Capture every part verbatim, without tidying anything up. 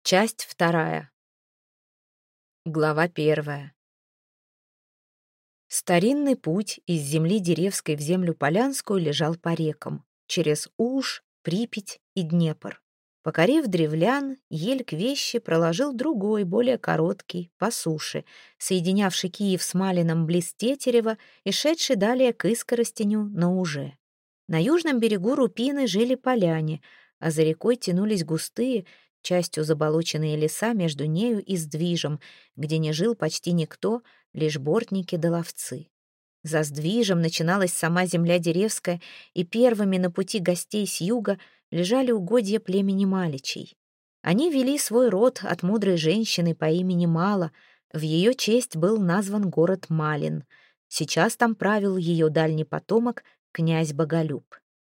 Часть вторая. Глава первая. Старинный путь из земли Деревской в землю Полянскую лежал по рекам, через Уж, Припять и Днепр. Покорив древлян, Ель-Квещи проложил другой, более короткий, по суше, соединявший Киев с Малином близ Тетерева и шедший далее к Искоростеню на Уже. На южном берегу Рупины жили поляне, а за рекой тянулись густые, частью заболоченные леса между нею и Сдвижем, где не жил почти никто, лишь бортники да ловцы. За Сдвижем начиналась сама земля Деревская, и первыми на пути гостей с юга лежали угодья племени Маличей. Они вели свой род от мудрой женщины по имени Мала, в ее честь был назван город Малин. Сейчас там правил ее дальний потомок, князь Боголюб.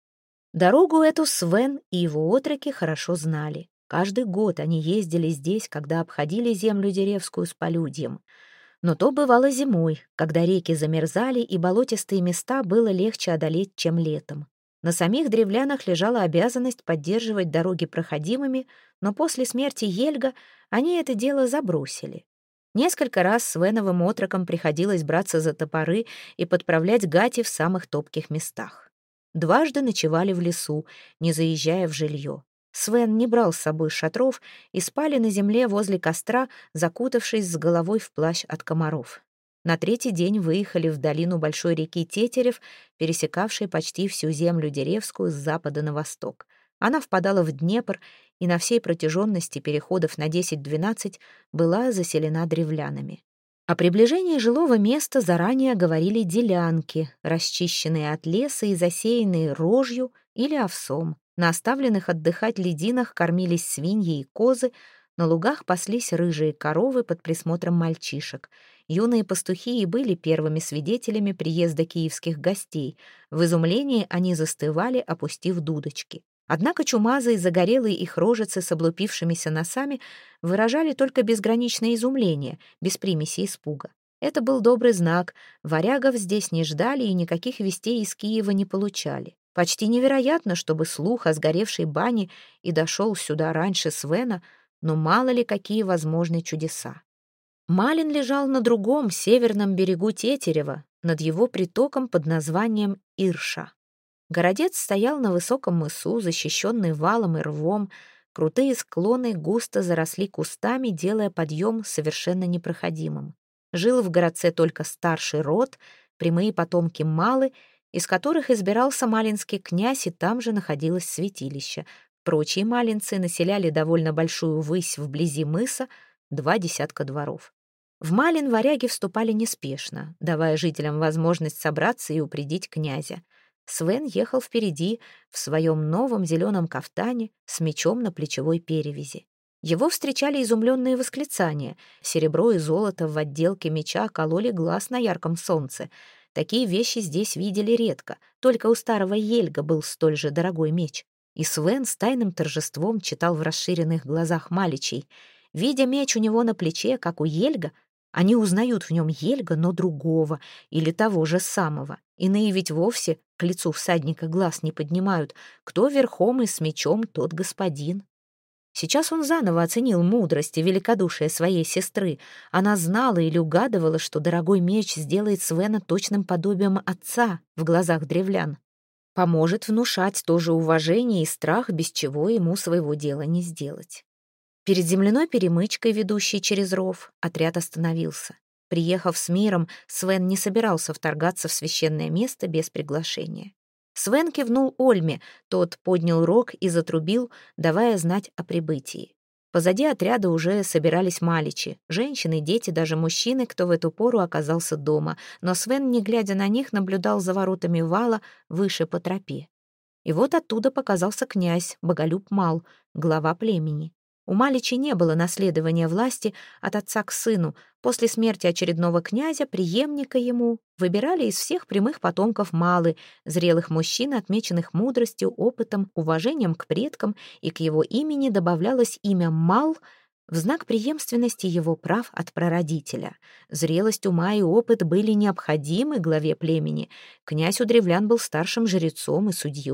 Дорогу эту Свен и его отроки хорошо знали. Каждый год они ездили здесь, когда обходили землю Деревскую с полюдьем. Но то бывало зимой, когда реки замерзали, и болотистые места было легче одолеть, чем летом. На самих древлянах лежала обязанность поддерживать дороги проходимыми, но после смерти Ельга они это дело забросили. Несколько раз Свеновым отрокам приходилось браться за топоры и подправлять гати в самых топких местах. Дважды ночевали в лесу, не заезжая в жилье. Свен не брал с собой шатров и спали на земле возле костра, закутавшись с головой в плащ от комаров. На третий день выехали в долину большой реки Тетерев, пересекавшей почти всю землю Деревскую с запада на восток. Она впадала в Днепр и на всей протяженности переходов на десять-двенадцать была заселена древлянами. О приближении жилого места заранее говорили делянки, расчищенные от леса и засеянные рожью или овсом. На оставленных отдыхать лединах кормились свиньи и козы, на лугах паслись рыжие коровы под присмотром мальчишек. Юные пастухи и были первыми свидетелями приезда киевских гостей. В изумлении они застывали, опустив дудочки. Однако чумазые, загорелые их рожицы с облупившимися носами выражали только безграничное изумление, без примеси испуга. Это был добрый знак. Варягов здесь не ждали и никаких вестей из Киева не получали. Почти невероятно, чтобы слух о сгоревшей бане и дошел сюда раньше Свена, но мало ли какие возможны чудеса. Малин лежал на другом, северном берегу Тетерева, над его притоком под названием Ирша. Городец стоял на высоком мысу, защищенный валом и рвом. Крутые склоны густо заросли кустами, делая подъем совершенно непроходимым. Жил в городце только старший род, прямые потомки Малы, из которых избирался малинский князь, и там же находилось святилище. Прочие малинцы населяли довольно большую высь вблизи мыса, два десятка дворов. В Малин варяги вступали неспешно, давая жителям возможность собраться и упредить князя. Свен ехал впереди в своем новом зеленом кафтане с мечом на плечевой перевязи. Его встречали изумленные восклицания. Серебро и золото в отделке меча кололи глаз на ярком солнце. Такие вещи здесь видели редко, только у старого Ельга был столь же дорогой меч. И Свен с тайным торжеством читал в расширенных глазах Маличей. Видя меч у него на плече, как у Ельга, они узнают в нем Ельга, но другого, или того же самого. Иные ведь вовсе к лицу всадника глаз не поднимают. Кто верхом и с мечом, тот господин. Сейчас он заново оценил мудрость и великодушие своей сестры. Она знала или угадывала, что дорогой меч сделает Свена точным подобием отца в глазах древлян. Поможет внушать тоже уважение и страх, без чего ему своего дела не сделать. Перед земляной перемычкой, ведущей через ров, отряд остановился. Приехав с миром, Свен не собирался вторгаться в священное место без приглашения. Свен кивнул Ольме, тот поднял рог и затрубил, давая знать о прибытии. Позади отряда уже собирались маличи, женщины, дети, даже мужчины, кто в эту пору оказался дома, но Свен, не глядя на них, наблюдал за воротами вала выше по тропе. И вот оттуда показался князь Боголюб Мал, глава племени. У Маличей не было наследования власти от отца к сыну. После смерти очередного князя, преемника ему, выбирали из всех прямых потомков Малы, зрелых мужчин, отмеченных мудростью, опытом, уважением к предкам, и к его имени добавлялось имя Мал в знак преемственности его прав от прародителя. Зрелость ума и опыт были необходимы главе племени. Князь у древлян был старшим жрецом и судьей.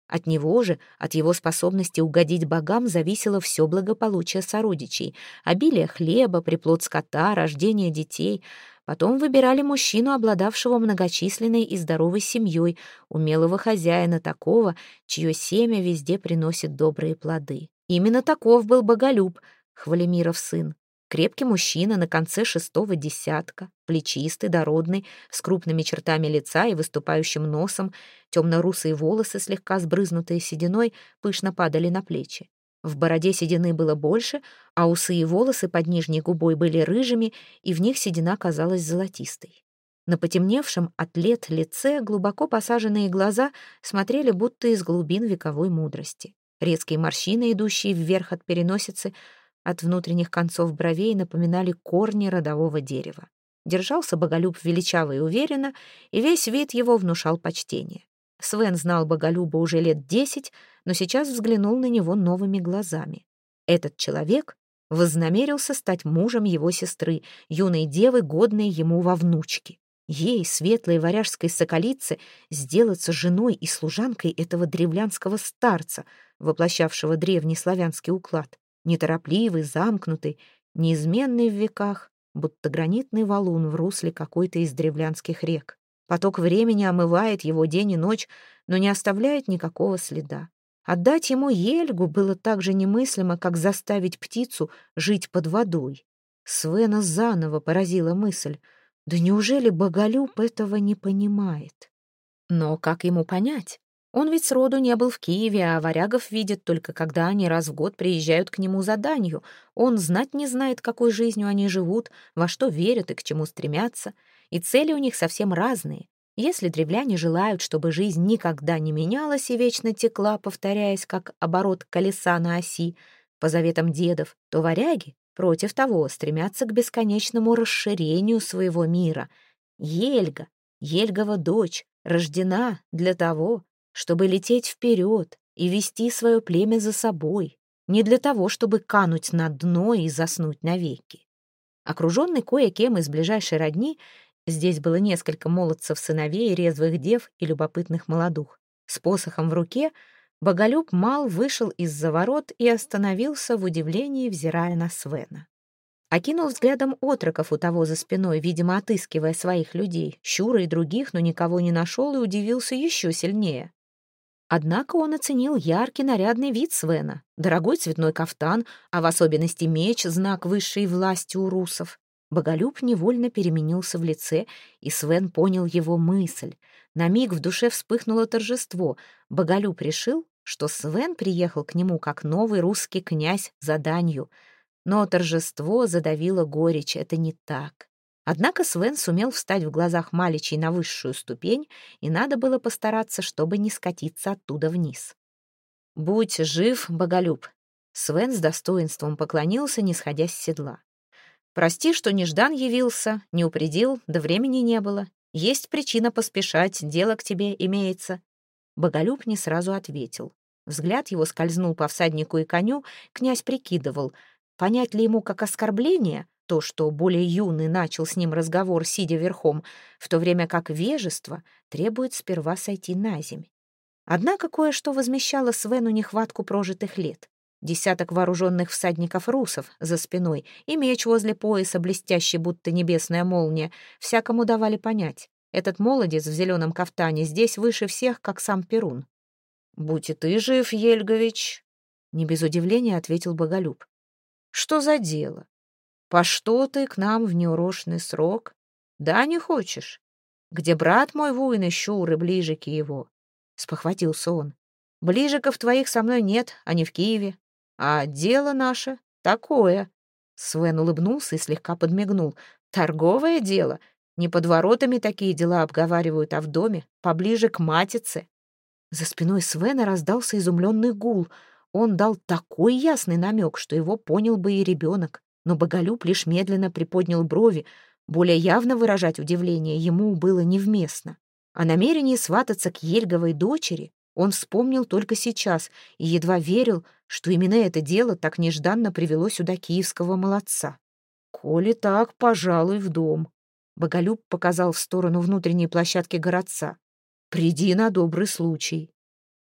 От него же, от его способности угодить богам, зависело все благополучие сородичей, обилие хлеба, приплод скота, рождение детей. Потом выбирали мужчину, обладавшего многочисленной и здоровой семьей, умелого хозяина, такого, чье семя везде приносит добрые плоды. Именно таков был Боголюб, Хвалемиров сын. Крепкий мужчина на конце шестого десятка, плечистый, дородный, с крупными чертами лица и выступающим носом, темно-русые волосы, слегка сбрызнутые сединой, пышно падали на плечи. В бороде седины было больше, а усы и волосы под нижней губой были рыжими, и в них седина казалась золотистой. На потемневшем от лет лице глубоко посаженные глаза смотрели будто из глубин вековой мудрости. Резкие морщины, идущие вверх от переносицы, от внутренних концов бровей напоминали корни родового дерева. Держался Боголюб величаво и уверенно, и весь вид его внушал почтение. Свен знал Боголюба уже лет десять, но сейчас взглянул на него новыми глазами. Этот человек вознамерился стать мужем его сестры, юной девы, годной ему во внучки. Ей, светлой варяжской соколице, сделаться женой и служанкой этого древлянского старца, воплощавшего древний славянский уклад. Неторопливый, замкнутый, неизменный в веках, будто гранитный валун в русле какой-то из древлянских рек. Поток времени омывает его день и ночь, но не оставляет никакого следа. Отдать ему Ельгу было так же немыслимо, как заставить птицу жить под водой. Свена заново поразила мысль: да неужели Боголюб этого не понимает? Но как ему понять? Он ведь сроду не был в Киеве, а варягов видит только когда они раз в год приезжают к нему за данью. Он знать не знает, какой жизнью они живут, во что верят и к чему стремятся. И цели у них совсем разные. Если древляне желают, чтобы жизнь никогда не менялась и вечно текла, повторяясь, как оборот колеса на оси, по заветам дедов, то варяги, против того, стремятся к бесконечному расширению своего мира. Ельга, Ельгова дочь, рождена для того, чтобы лететь вперед и вести свое племя за собой, не для того, чтобы кануть на дно и заснуть навеки. Окруженный кое-кем из ближайшей родни, здесь было несколько молодцев-сыновей, резвых дев и любопытных молодух, с посохом в руке, Боголюб мал вышел из-за ворот и остановился в удивлении, взирая на Свена. Окинул взглядом отроков у того за спиной, видимо, отыскивая своих людей, Щура и других, но никого не нашел и удивился еще сильнее. Однако он оценил яркий нарядный вид Свена, дорогой цветной кафтан, а в особенности меч — знак высшей власти у русов. Боголюб невольно переменился в лице, и Свен понял его мысль. На миг в душе вспыхнуло торжество. Боголюб решил, что Свен приехал к нему как новый русский князь за данью. Но торжество задавило горечь, это не так. Однако Свен сумел встать в глазах Маличей на высшую ступень, и надо было постараться, чтобы не скатиться оттуда вниз. «Будь жив, Боголюб!» Свен с достоинством поклонился, не сходя с седла. «Прости, что неждан явился, не упредил, да времени не было. Есть причина поспешать, дело к тебе имеется». Боголюб не сразу ответил. Взгляд его скользнул по всаднику и коню, князь прикидывал, понять ли ему как оскорбление то, что более юный начал с ним разговор, сидя верхом, в то время как вежество требует сперва сойти на земь. Однако кое-что возмещало Свену нехватку прожитых лет. Десяток вооруженных всадников русов за спиной и меч возле пояса, блестящий, будто небесная молния, всякому давали понять. Этот молодец в зеленом кафтане здесь выше всех, как сам Перун. «Будь и ты жив, Ельгович!» — не без удивления ответил Боголюб. «Что за дело? По что ты к нам в неурочный срок? Да, не хочешь? Где брат мой воин и Щуры, ближе к его?» — спохватился он. «Ближиков твоих со мной нет, они в Киеве. А дело наше такое». Свен улыбнулся и слегка подмигнул. «Торговое дело. Не под воротами такие дела обговаривают, а в доме, поближе к матице». За спиной Свена раздался изумленный гул. Он дал такой ясный намек, что его понял бы и ребенок. Но Боголюб лишь медленно приподнял брови. Более явно выражать удивление ему было невместно. О намерении свататься к Ельговой дочери он вспомнил только сейчас и едва верил, что именно это дело так нежданно привело сюда киевского молодца. «Коли так, пожалуй, в дом», — Боголюб показал в сторону внутренней площадки городца. «Приди на добрый случай».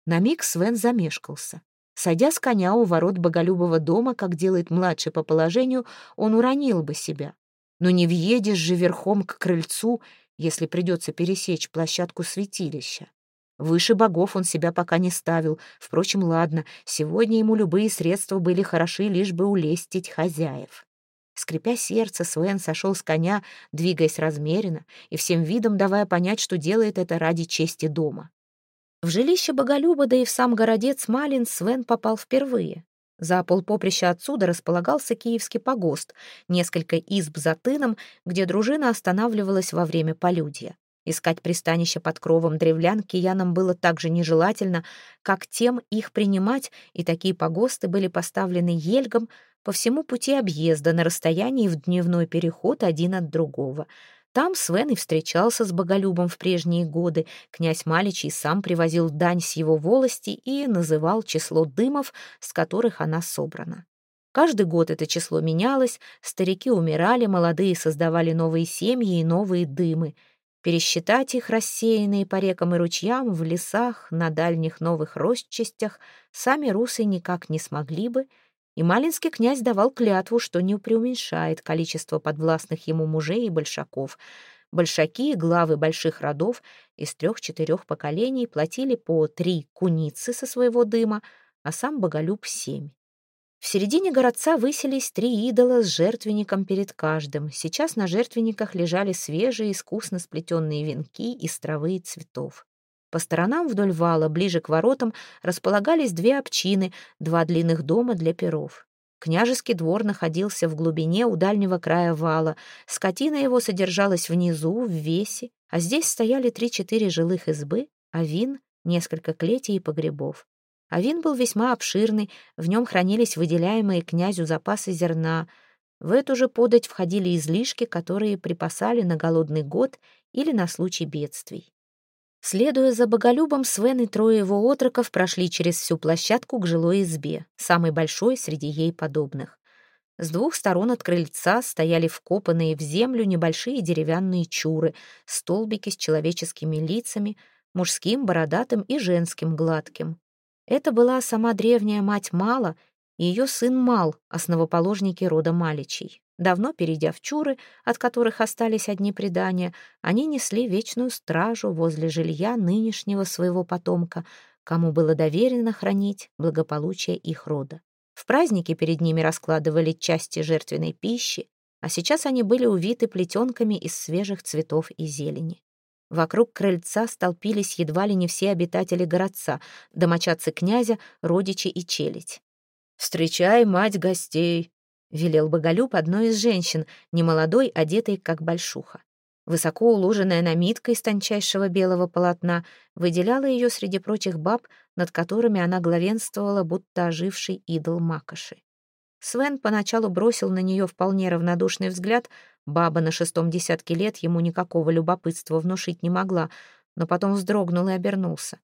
На миг Свен замешкался. Сойдя с коня у ворот боголюбого дома, как делает младший по положению, он уронил бы себя. Но не въедешь же верхом к крыльцу, если придется пересечь площадку святилища. Выше богов он себя пока не ставил. Впрочем, ладно, сегодня ему любые средства были хороши, лишь бы улестить хозяев. Скрипя сердце, Свен сошел с коня, двигаясь размеренно и всем видом давая понять, что делает это ради чести дома. В жилище боголюба, да и в сам городец Малин Свен попал впервые. За полпоприща отсюда располагался киевский погост, несколько изб за тыном, где дружина останавливалась во время полюдья. Искать пристанище под кровом древлян киянам было так же нежелательно, как тем их принимать, и такие погосты были поставлены ельгом по всему пути объезда на расстоянии в дневной переход один от другого. Там Свен и встречался с боголюбом в прежние годы. Князь Маличий сам привозил дань с его волости и называл число дымов, с которых она собрана. Каждый год это число менялось, старики умирали, молодые создавали новые семьи и новые дымы. Пересчитать их, рассеянные по рекам и ручьям, в лесах, на дальних новых росчастях, сами русы никак не смогли бы, и малинский князь давал клятву, что не преуменьшает количество подвластных ему мужей и большаков. Большаки, главы больших родов из трех-четырех поколений платили по три куницы со своего дыма, а сам боголюб — семь. В середине городца высились три идола с жертвенником перед каждым. Сейчас на жертвенниках лежали свежие, искусно сплетенные венки из травы и цветов. По сторонам вдоль вала, ближе к воротам, располагались две общины, два длинных дома для пиров. Княжеский двор находился в глубине у дальнего края вала. Скотина его содержалась внизу, в весе, а здесь стояли три-четыре жилых избы, авин, несколько клетей и погребов. Авин был весьма обширный, в нем хранились выделяемые князю запасы зерна. В эту же подать входили излишки, которые припасали на голодный год или на случай бедствий. Следуя за боголюбом, Свен и трое его отроков прошли через всю площадку к жилой избе, самой большой среди ей подобных. С двух сторон от крыльца стояли вкопанные в землю небольшие деревянные чуры, столбики с человеческими лицами, мужским, бородатым и женским, гладким. Это была сама древняя мать Мала и ее сын Мал, основоположники рода Маличей. Давно перейдя в чуры, от которых остались одни предания, они несли вечную стражу возле жилья нынешнего своего потомка, кому было доверено хранить благополучие их рода. В праздники перед ними раскладывали части жертвенной пищи, а сейчас они были увиты плетенками из свежих цветов и зелени. Вокруг крыльца столпились едва ли не все обитатели городца, домочадцы князя, родичи и челядь. «Встречай, мать, гостей!» — велел боголюб одной из женщин, немолодой, одетой как большуха. Высоко уложенная намитка из тончайшего белого полотна выделяла ее среди прочих баб, над которыми она главенствовала, будто оживший идол Макоши. Свен поначалу бросил на нее вполне равнодушный взгляд. Баба на шестом десятке лет ему никакого любопытства внушить не могла, но потом вздрогнул и обернулся.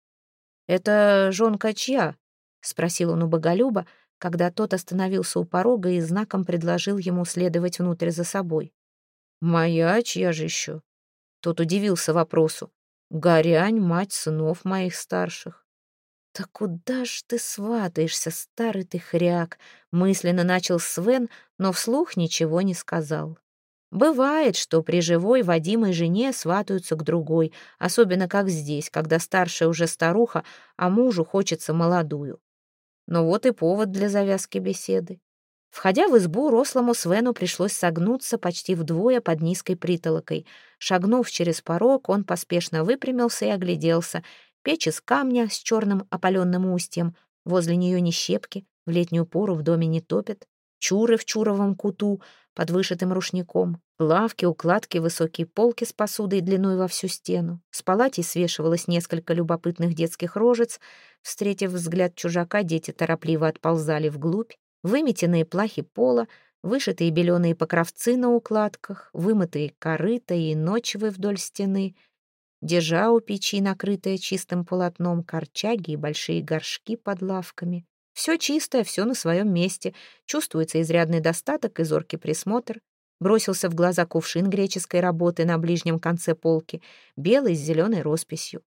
«Это жонка чья?» — спросил он у боголюба, когда тот остановился у порога и знаком предложил ему следовать внутрь за собой. «Моя, чья же еще?» Тот удивился вопросу. «Горянь, мать сынов моих старших». «Да куда ж ты сватаешься, старый ты хряк?» — мысленно начал Свен, но вслух ничего не сказал. Бывает, что при живой водимой жене сватаются к другой, особенно как здесь, когда старшая уже старуха, а мужу хочется молодую. Но вот и повод для завязки беседы. Входя в избу, рослому Свену пришлось согнуться почти вдвое под низкой притолокой. Шагнув через порог, он поспешно выпрямился и огляделся. Печь из камня с черным опаленным устьем, возле нее ни щепки, в летнюю пору в доме не топят, чуры в чуровом куту под вышитым рушником, лавки, укладки, высокие полки с посудой длиной во всю стену. С палатей свешивалось несколько любопытных детских рожец. Встретив взгляд чужака, дети торопливо отползали вглубь. Выметенные плахи пола, вышитые беленые покровцы на укладках, вымытые корыта и ночвы вдоль стены, держа у печи, накрытые чистым полотном, корчаги и большие горшки под лавками. Все чистое, все на своем месте. Чувствуется изрядный достаток и зоркий присмотр. Бросился в глаза кувшин греческой работы на ближнем конце полки, белый с зеленой росписью.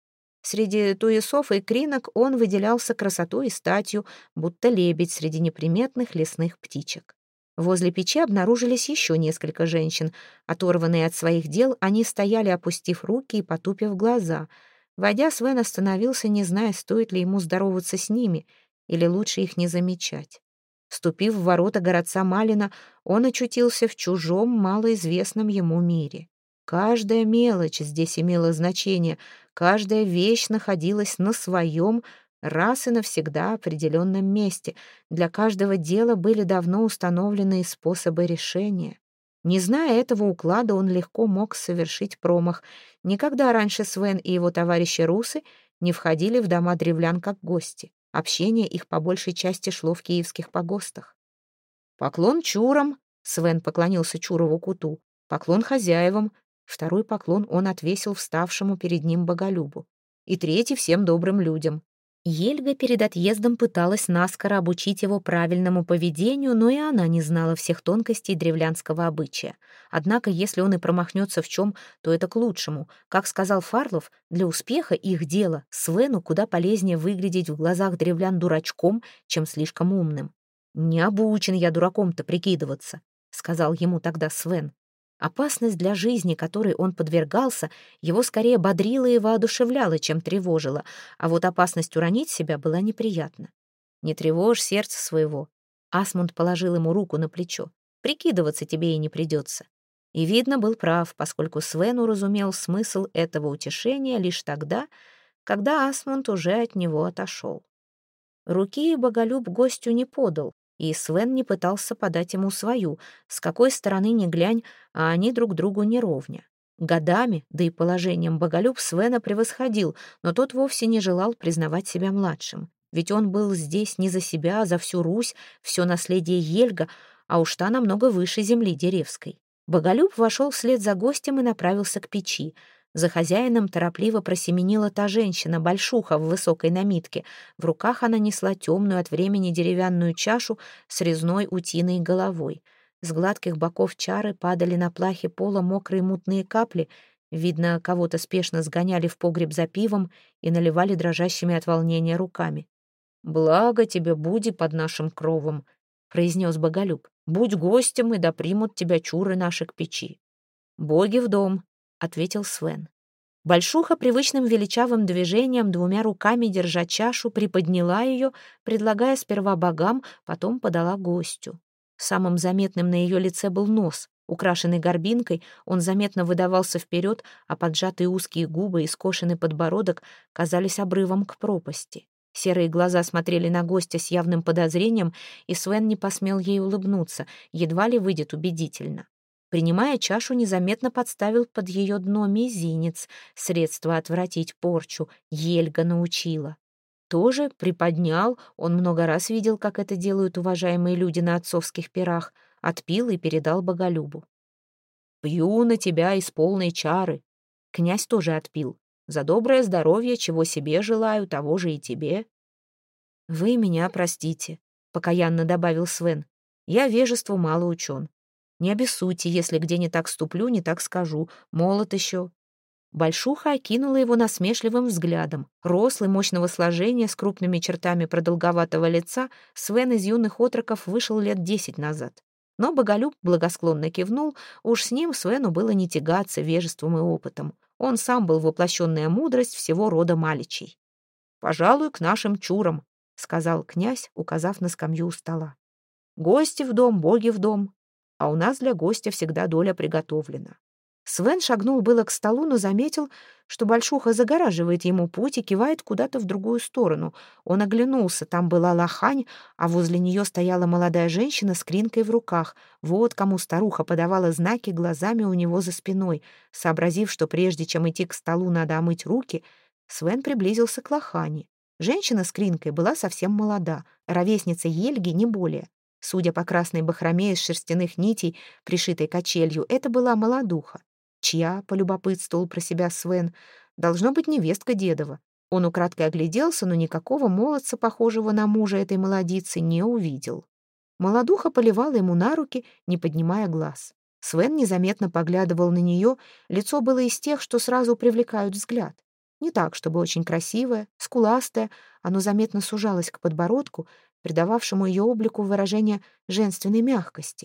Среди туесов и кринок он выделялся красотой и статью, будто лебедь среди неприметных лесных птичек. Возле печи обнаружились еще несколько женщин. Оторванные от своих дел, они стояли, опустив руки и потупив глаза. Войдя, Свен остановился, не зная, стоит ли ему здороваться с ними, или лучше их не замечать. Ступив в ворота городца Малина, он очутился в чужом, малоизвестном ему мире. Каждая мелочь здесь имела значение, каждая вещь находилась на своем, раз и навсегда определенном месте. Для каждого дела были давно установлены способы решения. Не зная этого уклада, он легко мог совершить промах. Никогда раньше Свен и его товарищи русы не входили в дома древлян как гости. Общение их по большей части шло в киевских погостах. «Поклон чурам», — Свен поклонился Чурову куту, «поклон хозяевам». Второй поклон он отвесил вставшему перед ним Боголюбу. И третий — всем добрым людям. Ельга перед отъездом пыталась наскоро обучить его правильному поведению, но и она не знала всех тонкостей древлянского обычая. Однако, если он и промахнется в чем, то это к лучшему. Как сказал Фарлов, для успеха их дела Свену куда полезнее выглядеть в глазах древлян дурачком, чем слишком умным. «Не обучен я дураком-то прикидываться», — сказал ему тогда Свен. Опасность для жизни, которой он подвергался, его скорее бодрила и воодушевляла, чем тревожила, а вот опасность уронить себя была неприятна. «Не тревожь сердце своего». Асмунд положил ему руку на плечо. «Прикидываться тебе и не придется». И, видно, был прав, поскольку Свен уразумел смысл этого утешения лишь тогда, когда Асмунд уже от него отошел. Руки Боголюб гостю не подал, и Свен не пытался подать ему свою. С какой стороны ни глянь, а они друг другу не ровня. Годами, да и положением Боголюб Свена превосходил, но тот вовсе не желал признавать себя младшим. Ведь он был здесь не за себя, а за всю Русь, все наследие Ельга, а уж та намного выше земли Деревской. Боголюб вошел вслед за гостем и направился к печи. За хозяином торопливо просеменила та женщина, большуха в высокой намитке. В руках она несла темную от времени деревянную чашу с резной утиной головой. С гладких боков чары падали на плахе пола мокрые мутные капли. Видно, кого-то спешно сгоняли в погреб за пивом и наливали дрожащими от волнения руками. «Благо тебе, буди под нашим кровом», — произнес Боголюб. «Будь гостем, и да примут тебя чуры наши к печи». «Боги в дом», — ответил Свен. Большуха привычным величавым движением, двумя руками держа чашу, приподняла ее, предлагая сперва богам, потом подала гостю. Самым заметным на ее лице был нос. Украшенный горбинкой, он заметно выдавался вперед, а поджатые узкие губы и скошенный подбородок казались обрывом к пропасти. Серые глаза смотрели на гостя с явным подозрением, и Свен не посмел ей улыбнуться, едва ли выйдет убедительно. Принимая чашу, незаметно подставил под ее дно мизинец, средство отвратить порчу, Ельга научила. Тоже приподнял, он много раз видел, как это делают уважаемые люди на отцовских пирах, отпил и передал Боголюбу. «Пью на тебя из полной чары». Князь тоже отпил. «За доброе здоровье, чего себе желаю, того же и тебе». «Вы меня простите», — покаянно добавил Свен. «Я вежеству мало учен. Не обессудьте, если где не так ступлю, не так скажу. Молод еще». Большуха окинула его насмешливым взглядом. Рослый, мощного сложения, с крупными чертами продолговатого лица, Свен из юных отроков вышел лет десять назад. Но Боголюб благосклонно кивнул, уж с ним Свену было не тягаться вежеством и опытом. Он сам был воплощенная мудрость всего рода маличей. «Пожалуй, к нашим чурам», — сказал князь, указав на скамью у стола. «Гости в дом, боги в дом, а у нас для гостя всегда доля приготовлена». Свен шагнул было к столу, но заметил, что большуха загораживает ему путь и кивает куда-то в другую сторону. Он оглянулся, там была лохань, а возле нее стояла молодая женщина с кринкой в руках. Вот кому старуха подавала знаки глазами у него за спиной. Сообразив, что прежде чем идти к столу надо омыть руки, Свен приблизился к лохане. Женщина с кринкой была совсем молода, ровесница Ельги не более. Судя по красной бахроме из шерстяных нитей, пришитой качелью, это была молодуха. «Чья?» — полюбопытствовал про себя Свен. «Должно быть невестка дедова». Он украдкой огляделся, но никакого молодца, похожего на мужа этой молодицы, не увидел. Молодуха поливала ему на руки, не поднимая глаз. Свен незаметно поглядывал на нее, лицо было из тех, что сразу привлекают взгляд. Не так, чтобы очень красивое, скуластое, оно заметно сужалось к подбородку, придававшему ее облику выражение женственной мягкости.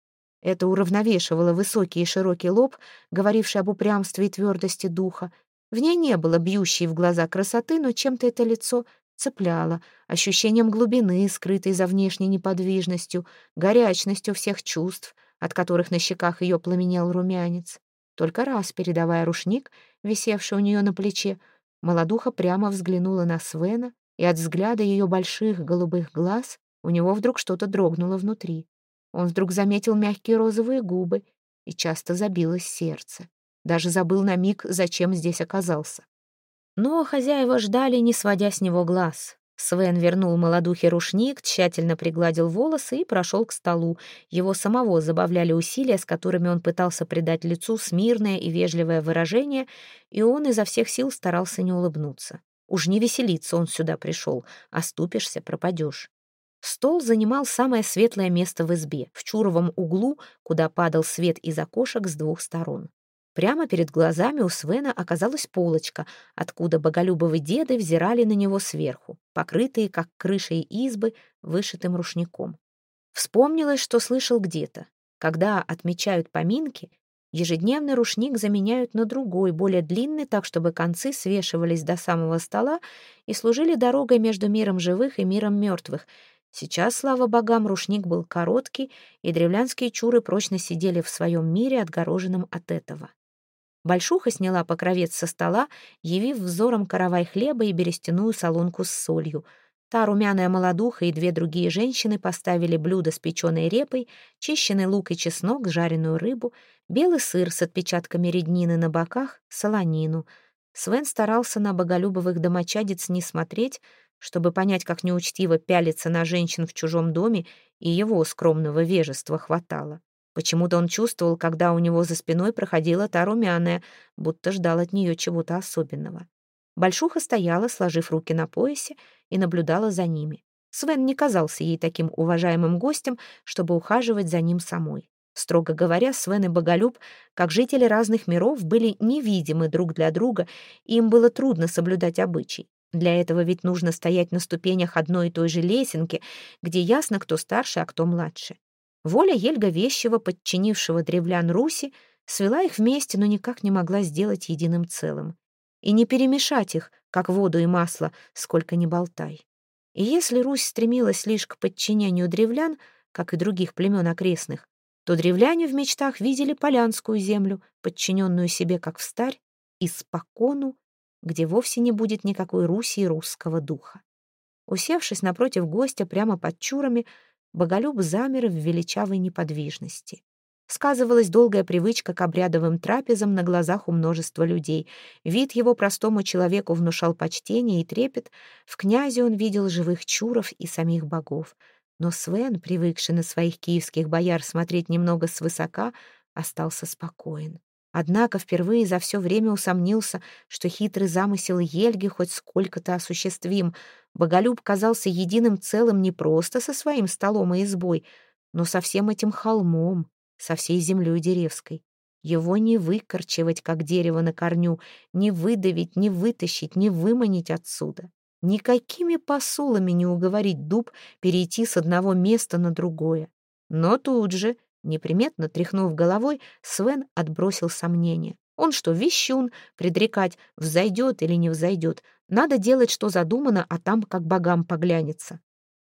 Это уравновешивало высокий и широкий лоб, говоривший об упрямстве и твердости духа. В ней не было бьющей в глаза красоты, но чем-то это лицо цепляло, ощущением глубины, скрытой за внешней неподвижностью, горячностью всех чувств, от которых на щеках ее пламенел румянец. Только раз, передавая рушник, висевший у нее на плече, молодуха прямо взглянула на Свена, и от взгляда ее больших голубых глаз у него вдруг что-то дрогнуло внутри. Он вдруг заметил мягкие розовые губы, и часто забилось сердце. Даже забыл на миг, зачем здесь оказался. Но хозяева ждали, не сводя с него глаз. Свен вернул молодухе рушник, тщательно пригладил волосы и прошел к столу. Его самого забавляли усилия, с которыми он пытался придать лицу смирное и вежливое выражение, и он изо всех сил старался не улыбнуться. Уж не веселиться он сюда пришел, оступишься — пропадешь. Стол занимал самое светлое место в избе, в чуровом углу, куда падал свет из окошек с двух сторон. Прямо перед глазами у Свена оказалась полочка, откуда боголюбовы деды взирали на него сверху, покрытые, как крышей избы, вышитым рушником. Вспомнилось, что слышал где-то. Когда отмечают поминки, ежедневный рушник заменяют на другой, более длинный, так, чтобы концы свешивались до самого стола и служили дорогой между миром живых и миром мертвых. Сейчас, слава богам, рушник был короткий, и древлянские чуры прочно сидели в своем мире, отгороженном от этого. Большуха сняла покровец со стола, явив взором каравай хлеба и берестяную солонку с солью. Та румяная молодуха и две другие женщины поставили блюдо с печеной репой, чищенный лук и чеснок, жареную рыбу, белый сыр с отпечатками реднины на боках, солонину. Свен старался на боголюбовых домочадиц не смотреть, чтобы понять, как неучтиво пялиться на женщин в чужом доме, и его скромного вежества хватало. Почему-то он чувствовал, когда у него за спиной проходила та румяная, будто ждал от нее чего-то особенного. Большуха стояла, сложив руки на поясе, и наблюдала за ними. Свен не казался ей таким уважаемым гостем, чтобы ухаживать за ним самой. Строго говоря, Свен и Боголюб, как жители разных миров, были невидимы друг для друга, и им было трудно соблюдать обычай. Для этого ведь нужно стоять на ступенях одной и той же лесенки, где ясно, кто старше, а кто младше. Воля Ельга Вещего, подчинившего древлян Руси, свела их вместе, но никак не могла сделать единым целым. И не перемешать их, как воду и масло, сколько ни болтай. И если Русь стремилась лишь к подчинению древлян, как и других племен окрестных, то древляне в мечтах видели полянскую землю, подчиненную себе как встарь, испокону, где вовсе не будет никакой Руси и русского духа. Усевшись напротив гостя прямо под чурами, Боголюб замер в величавой неподвижности. Сказывалась долгая привычка к обрядовым трапезам на глазах у множества людей. Вид его простому человеку внушал почтение и трепет. В князе он видел живых чуров и самих богов. Но Свен, привыкший на своих киевских бояр смотреть немного свысока, остался спокоен. Однако впервые за все время усомнился, что хитрый замысел Ельги хоть сколько-то осуществим. Боголюб казался единым целым не просто со своим столом и избой, но со всем этим холмом, со всей землей деревской. Его не выкорчевать, как дерево на корню, не выдавить, не вытащить, не выманить отсюда. Никакими посулами не уговорить дуб перейти с одного места на другое. Но тут же, неприметно тряхнув головой, Свен отбросил сомнения. Он что, вещун, предрекать, взойдет или не взойдет? Надо делать, что задумано, а там как богам поглянется.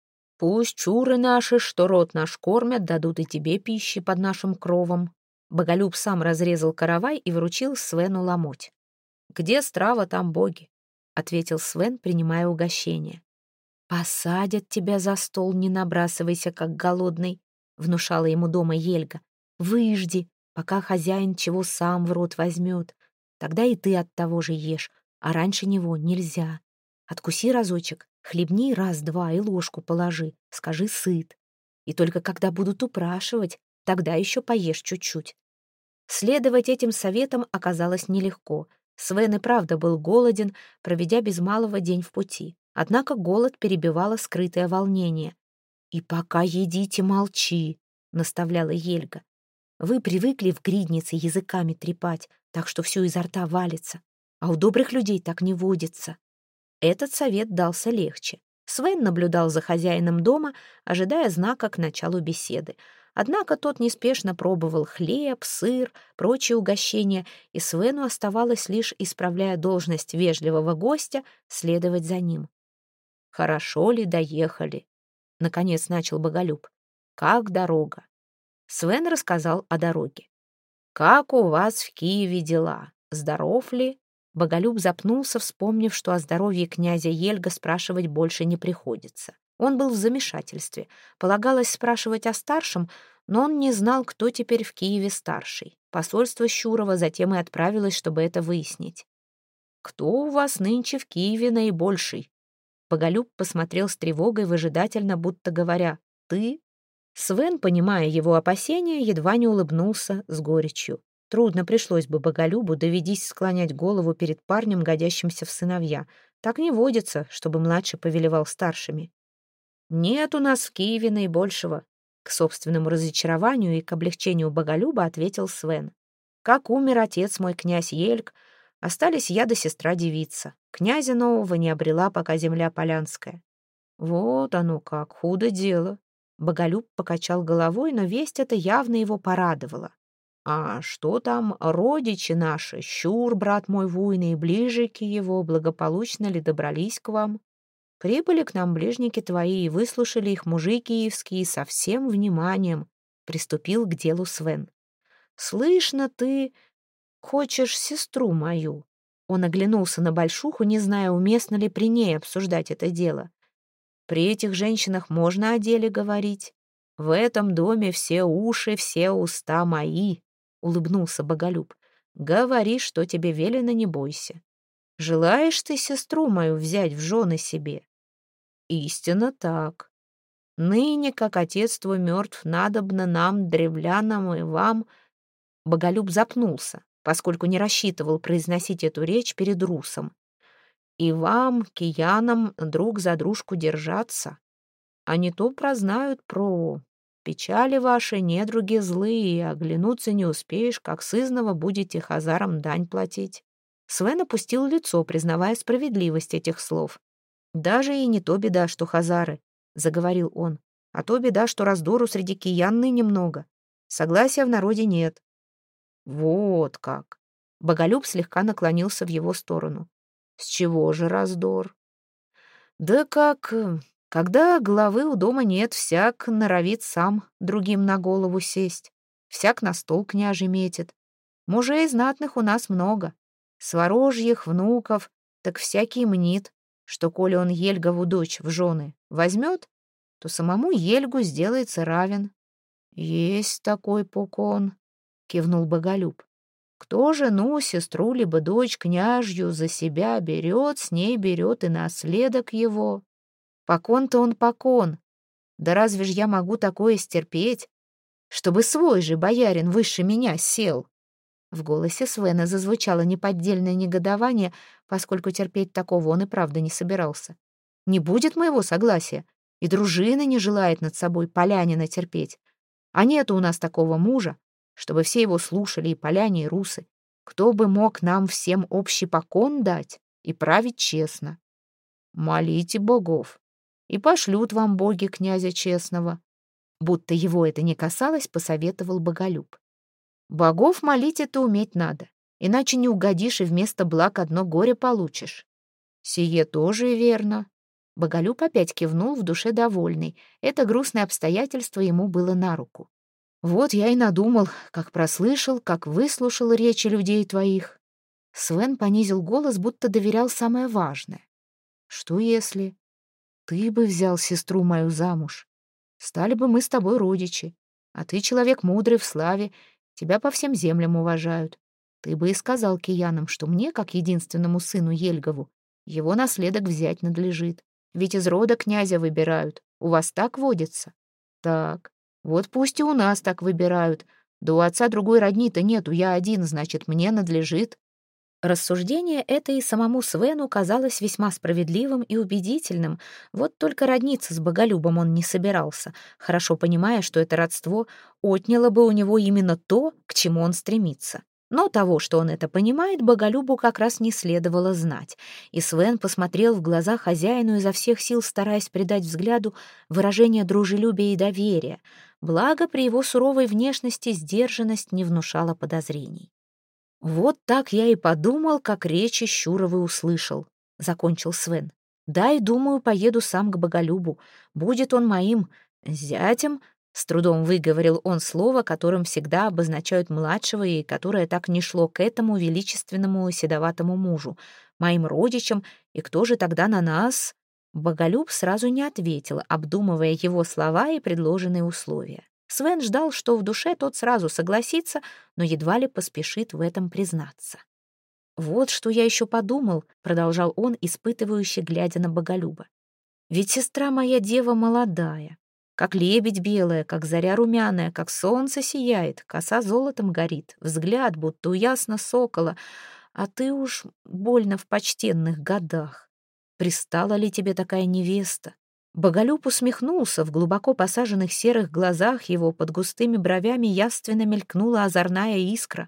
Пусть чуры наши, что род наш кормят, дадут и тебе пищи под нашим кровом. Боголюб сам разрезал каравай и вручил Свену ломоть. «Где страва, там боги», — ответил Свен, принимая угощение. «Посадят тебя за стол, не набрасывайся, как голодный», — внушала ему дома Ельга. «Выжди, пока хозяин чего сам в рот возьмет. Тогда и ты от того же ешь, а раньше него нельзя. Откуси разочек, хлебни раз-два и ложку положи, скажи сыт. И только когда будут упрашивать, тогда еще поешь чуть-чуть». Следовать этим советам оказалось нелегко. Свен и правда был голоден, проведя без малого день в пути. Однако голод перебивало скрытое волнение. «И пока едите, молчи», — наставляла Ельга. «Вы привыкли в гриднице языками трепать, так что все изо рта валится. а у добрых людей так не водится. Этот совет дался легче. Свен наблюдал за хозяином дома, ожидая знака к началу беседы. Однако тот неспешно пробовал хлеб, сыр, прочие угощения, и Свену оставалось лишь, исправляя должность вежливого гостя, следовать за ним. «Хорошо ли доехали?» — наконец начал Боголюб. «Как дорога?» Свен рассказал о дороге. «Как у вас в Киеве дела? Здоров ли?» Боголюб запнулся, вспомнив, что о здоровье князя Ельга спрашивать больше не приходится. Он был в замешательстве. Полагалось спрашивать о старшем, но он не знал, кто теперь в Киеве старший. Посольство Щурова затем и отправилось, чтобы это выяснить. «Кто у вас нынче в Киеве наибольший?» Боголюб посмотрел с тревогой, выжидательно, будто говоря «ты?». Свен, понимая его опасения, едва не улыбнулся с горечью. Трудно пришлось бы Боголюбу, доведись склонять голову перед парнем, годящимся в сыновья. Так не водится, чтобы младший повелевал старшими. «Нет у нас в Киеве наибольшего», — к собственному разочарованию и к облегчению Боголюба ответил Свен. «Как умер отец мой, князь Ельг, остались я да сестра-девица. Князя нового не обрела пока земля полянская». «Вот оно как, худо дело». Боголюб покачал головой, но весть эта явно его порадовала. «А что там родичи наши, Щур, брат мой вуйный, и ближники его, благополучно ли добрались к вам? Прибыли к нам ближники твои и выслушали их мужи киевские со всем вниманием», — приступил к делу Свен. «Слышно, ты хочешь сестру мою?» Он оглянулся на Большуху, не зная, уместно ли при ней обсуждать это дело. «При этих женщинах можно о деле говорить. В этом доме все уши, все уста мои», — улыбнулся Боголюб. «Говори, что тебе велено, не бойся. Желаешь ты сестру мою взять в жены себе?» «Истинно так. Ныне, как отец твой мертв, надобно нам, древлянам и вам...» Боголюб запнулся, поскольку не рассчитывал произносить эту речь перед русом. «И вам, киянам, друг за дружку держаться. А не то прознают про печали ваши, недруги злые, оглянуться не успеешь, как сызново будете хазарам дань платить». Свен опустил лицо, признавая справедливость этих слов. «Даже и не то беда, что хазары», — заговорил он, «а то беда, что раздору среди киян ныне много. Согласия в народе нет». «Вот как!» Боголюб слегка наклонился в его сторону. «С чего же раздор?» «Да как... Когда главы у дома нет, всяк норовит сам другим на голову сесть. Всяк на стол княжий метит. Мужей знатных у нас много. Сворожьих, внуков, так всякий мнит, что коли он Ельгову дочь в жены возьмет, то самому Ельгу сделается равен». «Есть такой покон», — кивнул Боголюб. «Кто жену, сестру, либо дочь княжью за себя берет, с ней берет и наследок его. Покон-то он покон. Да разве ж я могу такое стерпеть, чтобы свой же боярин выше меня сел?» В голосе Свена зазвучало неподдельное негодование, поскольку терпеть такого он и правда не собирался. «Не будет моего согласия, и дружина не желает над собой полянина терпеть. А нету у нас такого мужа, чтобы все его слушали, и поляне, и русы. Кто бы мог нам всем общий покон дать и править честно? Молите богов, и пошлют вам боги князя честного». Будто его это не касалось, посоветовал Боголюб. «Богов молить это уметь надо, иначе не угодишь и вместо благ одно горе получишь». «Сие тоже верно». Боголюб опять кивнул, в душе довольный. Это грустное обстоятельство ему было на руку. «Вот я и надумал, как прослышал, как выслушал речи людей твоих». Свен понизил голос, будто доверял самое важное. «Что если ты бы взял сестру мою замуж? Стали бы мы с тобой родичи, а ты человек мудрый в славе, тебя по всем землям уважают. Ты бы и сказал киянам, что мне, как единственному сыну Ельгову, его наследок взять надлежит. Ведь из рода князя выбирают. У вас так водится?» «Так. Вот пусть и у нас так выбирают. Да у отца другой родни-то нету, я один, значит, мне надлежит». Рассуждение это и самому Свену казалось весьма справедливым и убедительным. Вот только родниться с Боголюбом он не собирался, хорошо понимая, что это родство отняло бы у него именно то, к чему он стремится. Но того, что он это понимает, Боголюбу как раз не следовало знать. И Свен посмотрел в глаза хозяину изо всех сил, стараясь придать взгляду выражение дружелюбия и доверия. Благо, при его суровой внешности сдержанность не внушала подозрений. «Вот так я и подумал, как речи Щуровой услышал», — закончил Свен. «Да, и думаю, поеду сам к Боголюбу. Будет он моим зятем», — с трудом выговорил он слово, которым всегда обозначают младшего и которое так не шло к этому величественному седоватому мужу. «Моим родичам, и кто же тогда на нас?» Боголюб сразу не ответил, обдумывая его слова и предложенные условия. Свен ждал, что в душе тот сразу согласится, но едва ли поспешит в этом признаться. «Вот что я еще подумал», — продолжал он, испытывающе глядя на Боголюба. «Ведь сестра моя дева молодая, как лебедь белая, как заря румяная, как солнце сияет, коса золотом горит, взгляд будто у ясно сокола, а ты уж больно в почтенных годах. Пристала ли тебе такая невеста?» Боголюб усмехнулся, в глубоко посаженных серых глазах его под густыми бровями явственно мелькнула озорная искра.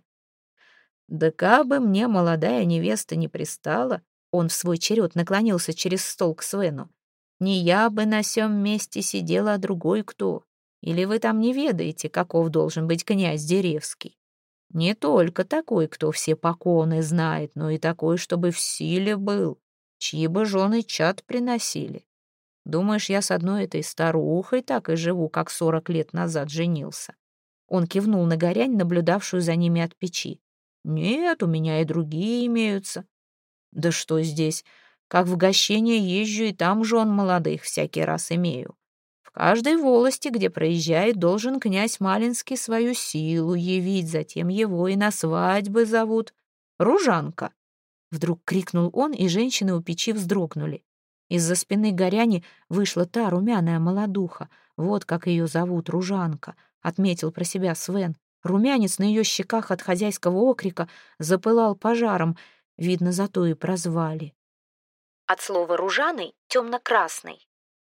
«Да кабы мне молодая невеста не пристала», он в свой черед наклонился через стол к Свену, «не я бы на сём месте сидела, а другой кто. Или вы там не ведаете, каков должен быть князь Деревский? Не только такой, кто все поконы знает, но и такой, чтобы в силе был, чьи бы жены чад приносили. Думаешь, я с одной этой старухой так и живу, как сорок лет назад женился?» Он кивнул на Горянь, наблюдавшую за ними от печи. «Нет, у меня и другие имеются». «Да что здесь? Как в гощение езжу, и там жен молодых всякий раз имею. В каждой волости, где проезжает, должен князь Малинский свою силу явить, затем его и на свадьбы зовут. Ружанка!» Вдруг крикнул он, и женщины у печи вздрогнули. Из-за спины Горяни вышла та румяная молодуха. Вот как ее зовут, Ружанка, отметил про себя Свен. Румянец на ее щеках от хозяйского окрика запылал пожаром. Видно, зато и прозвали. От слова «ружаный» — темно-красный.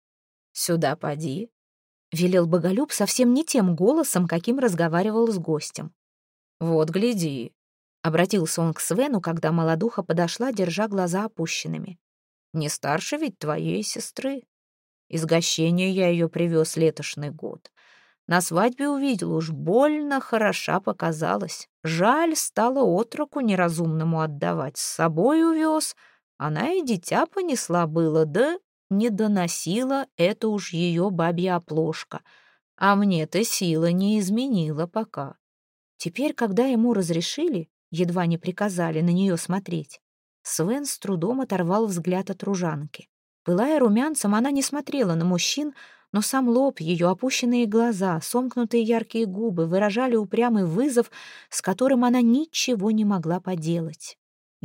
«Сюда поди», — велел Боголюб совсем не тем голосом, каким разговаривал с гостем. «Вот, гляди», — обратился он к Свену, когда молодуха подошла, держа глаза опущенными. «Не старше ведь твоей сестры. Из гощения я ее привез летошный год. На свадьбе увидел, уж больно хороша показалась. Жаль стало отроку неразумному отдавать. С собой увез. Она и дитя понесла было, да не доносила, это уж ее бабья оплошка. А мне-то сила не изменила пока». Теперь, когда ему разрешили, едва не приказали на нее смотреть, Свен с трудом оторвал взгляд от Ружанки. Пылая румянцем, она не смотрела на мужчин, но сам лоб, ее опущенные глаза, сомкнутые яркие губы выражали упрямый вызов, с которым она ничего не могла поделать.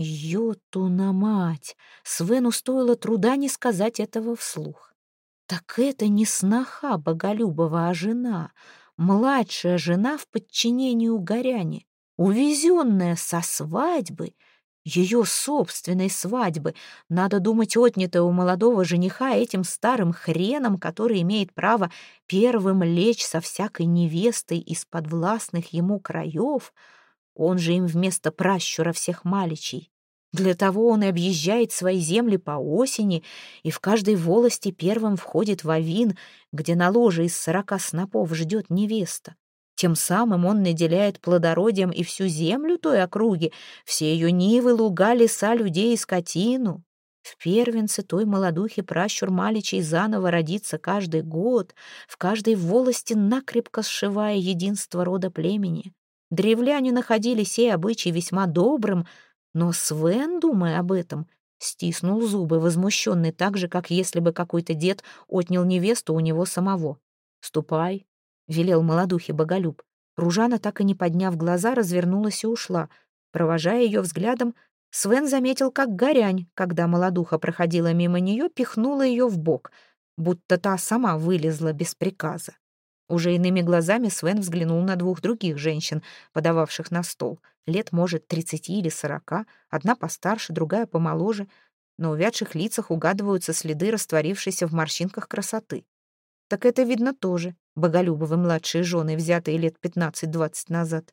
Ётуна мать! Свену стоило труда не сказать этого вслух. Так это не сноха Боголюбова, а жена, младшая жена в подчинении у Горяни, увезенная со свадьбы, ее собственной свадьбы, надо думать, отнятая у молодого жениха этим старым хреном, который имеет право первым лечь со всякой невестой из подвластных ему краев, он же им вместо пращура всех маличей. Для того он и объезжает свои земли по осени, и в каждой волости первым входит в Авин, где на ложе из сорока снопов ждет невеста. Тем самым он наделяет плодородием и всю землю той округи, все ее нивы, луга, леса, людей и скотину. В первенце той молодухи пращур Маличей заново родится каждый год, в каждой волости накрепко сшивая единство рода племени. Древляне находили сей обычай весьма добрым, но Свен, думая об этом, стиснул зубы, возмущенный так же, как если бы какой-то дед отнял невесту у него самого. «Ступай», — велел молодухе Боголюб. Ружана, так и не подняв глаза, развернулась и ушла. Провожая ее взглядом, Свен заметил, как Горянь, когда молодуха проходила мимо нее, пихнула ее в бок, будто та сама вылезла без приказа. Уже иными глазами Свен взглянул на двух других женщин, подававших на стол. Лет, может, тридцати или сорока, одна постарше, другая помоложе. На увядших лицах угадываются следы растворившейся в морщинках красоты. Так это, видно, тоже Боголюбовы младшие жены, взятые лет пятнадцать-двадцать назад.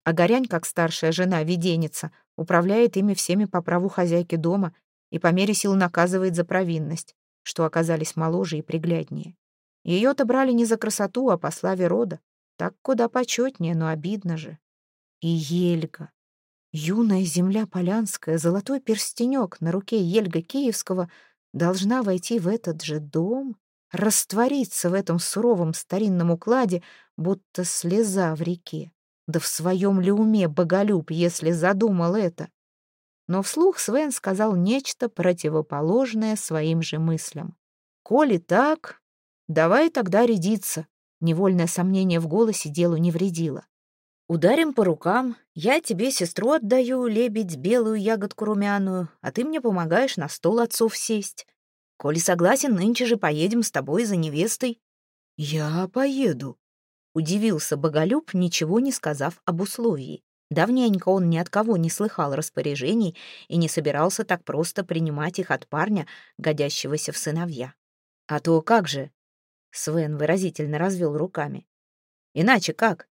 А Горянь, как старшая жена, виденица, управляет ими всеми по праву хозяйки дома и по мере сил наказывает за провинность, что оказались моложе и пригляднее. Ее-то брали не за красоту, а по славе рода. Так куда почетнее, но обидно же. И Ельга. Юная земля полянская, золотой перстенек на руке Ельга Киевского должна войти в этот же дом, раствориться в этом суровом старинном укладе, будто слеза в реке. Да в своем ли уме боголюб, если задумал это? Но вслух Свен сказал нечто противоположное своим же мыслям. «Коли так, давай тогда рядиться». Невольное сомнение в голосе делу не вредило. «Ударим по рукам, я тебе сестру отдаю, лебедь, белую ягодку румяную, а ты мне помогаешь на стол отцов сесть. Коли согласен, нынче же поедем с тобой за невестой». «Я поеду», — удивился Боголюб, ничего не сказав об условии. Давненько он ни от кого не слыхал распоряжений и не собирался так просто принимать их от парня, годящегося в сыновья. «А то как же?» — Свен выразительно развел руками. «Иначе как?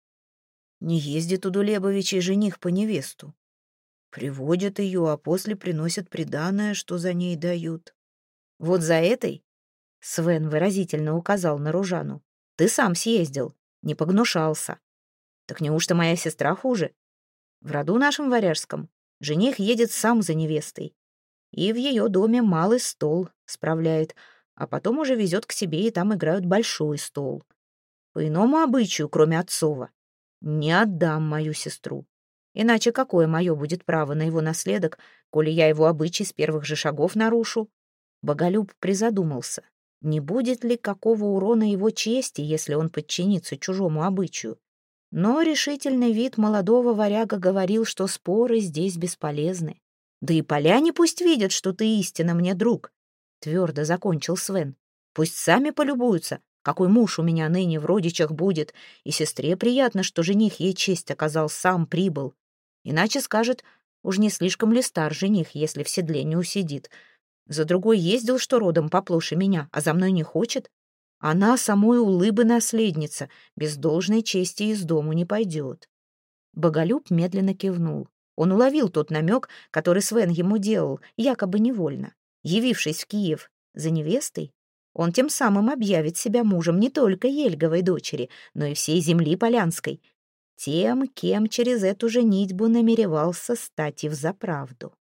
Не ездит у Дулебовичей жених по невесту. Приводят ее, а после приносят приданое, что за ней дают. Вот за этой, — Свен выразительно указал на Ружану, — ты сам съездил, не погнушался. Так неужто моя сестра хуже? В роду нашем варяжском жених едет сам за невестой, и в ее доме малый стол справляет, а потом уже везет к себе, и там играют большой стол. По иному обычаю, кроме отцова, не отдам мою сестру. Иначе какое мое будет право на его наследок, коли я его обычай с первых же шагов нарушу?» Боголюб призадумался, не будет ли какого урона его чести, если он подчинится чужому обычаю. Но решительный вид молодого варяга говорил, что споры здесь бесполезны. «Да и поляне пусть видят, что ты истинно мне друг», — твердо закончил Свен. «Пусть сами полюбуются, какой муж у меня ныне в родичах будет, и сестре приятно, что жених ей честь оказал, сам прибыл. Иначе скажет, уж не слишком ли стар жених, если в седле не усидит. За другой ездил, что родом поплоше меня, а за мной не хочет. Она самой улыбы наследница, без должной чести из дому не пойдет». Боголюб медленно кивнул. Он уловил тот намек, который Свен ему делал, якобы невольно. Явившись в Киев за невестой, он тем самым объявит себя мужем не только Ельговой дочери, но и всей земли полянской, тем, кем через эту женитьбу намеревался стать и взаправду.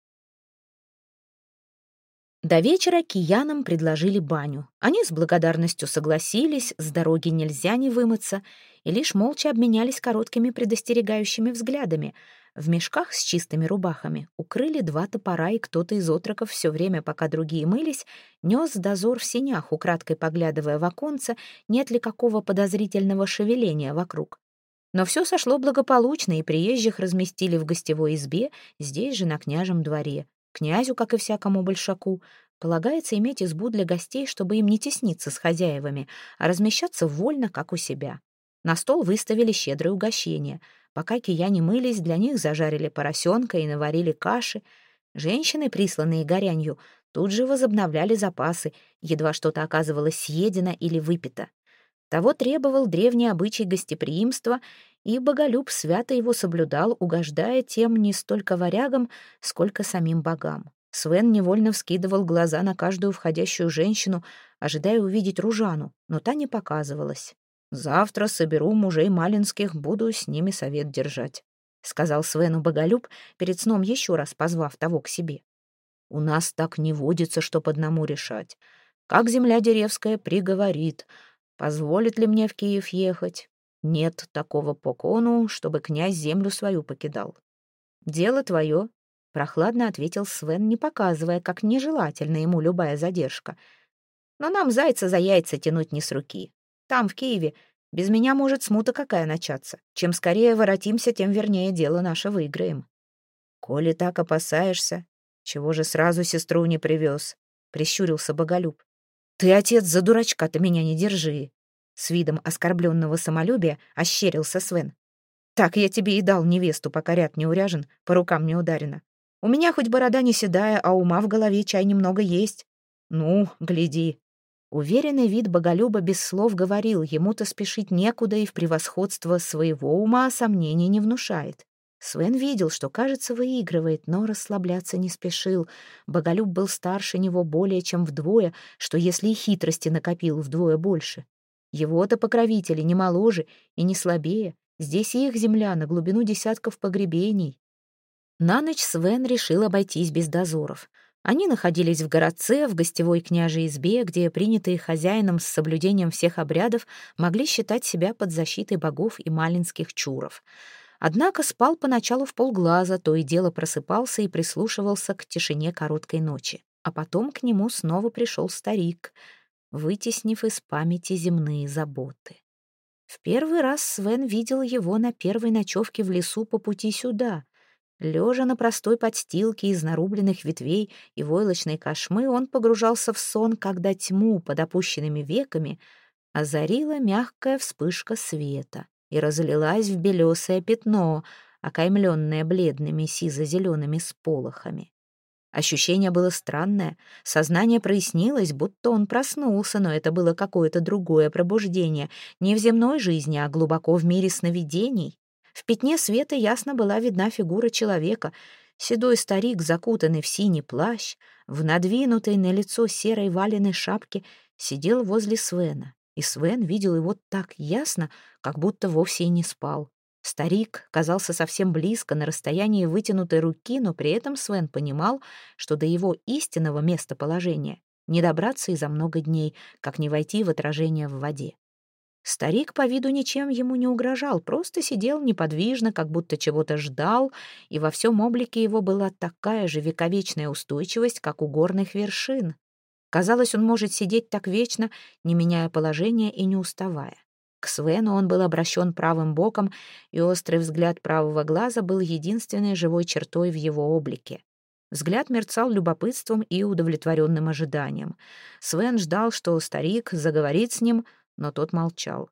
До вечера киянам предложили баню. Они с благодарностью согласились, с дороги нельзя не вымыться, и лишь молча обменялись короткими предостерегающими взглядами. В мешках с чистыми рубахами укрыли два топора, и кто-то из отроков все время, пока другие мылись, нес дозор в сенях, украдкой поглядывая в оконце, нет ли какого подозрительного шевеления вокруг. Но все сошло благополучно, и приезжих разместили в гостевой избе, здесь же на княжем дворе. Князю, как и всякому большаку, полагается иметь избу для гостей, чтобы им не тесниться с хозяевами, а размещаться вольно, как у себя. На стол выставили щедрые угощения. Пока кияне мылись, для них зажарили поросенка и наварили каши. Женщины, присланные горянью, тут же возобновляли запасы, едва что-то оказывалось съедено или выпито. Того требовал древний обычай гостеприимства, и Боголюб свято его соблюдал, угождая тем не столько варягам, сколько самим богам. Свен невольно вскидывал глаза на каждую входящую женщину, ожидая увидеть Ружану, но та не показывалась. «Завтра соберу мужей малинских, буду с ними совет держать», — сказал Свену Боголюб, перед сном еще раз позвав того к себе. «У нас так не водится, чтоб одному решать. Как земля деревская приговорит, позволит ли мне в Киев ехать? Нет такого покону, чтобы князь землю свою покидал». «Дело твое», — прохладно ответил Свен, не показывая, как нежелательна ему любая задержка. «Но нам зайца за яйца тянуть не с руки. Там, в Киеве, без меня может смута какая начаться. Чем скорее воротимся, тем вернее дело наше выиграем». «Коли так опасаешься, чего же сразу сестру не привез?» — прищурился Боголюб. «Ты, отец, за дурачка-то меня не держи!» С видом оскорбленного самолюбия ощерился Свен. «Так я тебе и дал невесту, пока ряд не уряжен, по рукам не ударено. У меня хоть борода не седая, а ума в голове чай немного есть. Ну, гляди». Уверенный вид Боголюба без слов говорил, ему-то спешить некуда и в превосходство своего ума сомнений не внушает. Свен видел, что, кажется, выигрывает, но расслабляться не спешил. Боголюб был старше него более чем вдвое, что если и хитрости накопил вдвое больше. Его-то покровители не моложе и не слабее. Здесь их земля на глубину десятков погребений. На ночь Свен решил обойтись без дозоров. Они находились в городце, в гостевой княжей избе, где принятые хозяином с соблюдением всех обрядов могли считать себя под защитой богов и малинских чуров. Однако спал поначалу вполглаза, то и дело просыпался и прислушивался к тишине короткой ночи. А потом к нему снова пришел старик, вытеснив из памяти земные заботы. В первый раз Свен видел его на первой ночевке в лесу по пути сюда. Лежа на простой подстилке из нарубленных ветвей и войлочной кошмы, он погружался в сон, когда тьму под опущенными веками озарила мягкая вспышка света и разлилась в белесое пятно, окаймленное бледными сизо-зелеными сполохами. Ощущение было странное, сознание прояснилось, будто он проснулся, но это было какое-то другое пробуждение, не в земной жизни, а глубоко в мире сновидений. В пятне света ясно была видна фигура человека. Седой старик, закутанный в синий плащ, в надвинутой на лицо серой валеной шапке, сидел возле Свена, и Свен видел его так ясно, как будто вовсе и не спал. Старик казался совсем близко, на расстоянии вытянутой руки, но при этом Свен понимал, что до его истинного местоположения не добраться и за много дней, как не войти в отражение в воде. Старик по виду ничем ему не угрожал, просто сидел неподвижно, как будто чего-то ждал, и во всем облике его была такая же вековечная устойчивость, как у горных вершин. Казалось, он может сидеть так вечно, не меняя положения и не уставая. К Свену он был обращен правым боком, и острый взгляд правого глаза был единственной живой чертой в его облике. Взгляд мерцал любопытством и удовлетворенным ожиданием. Свен ждал, что старик заговорит с ним, но тот молчал.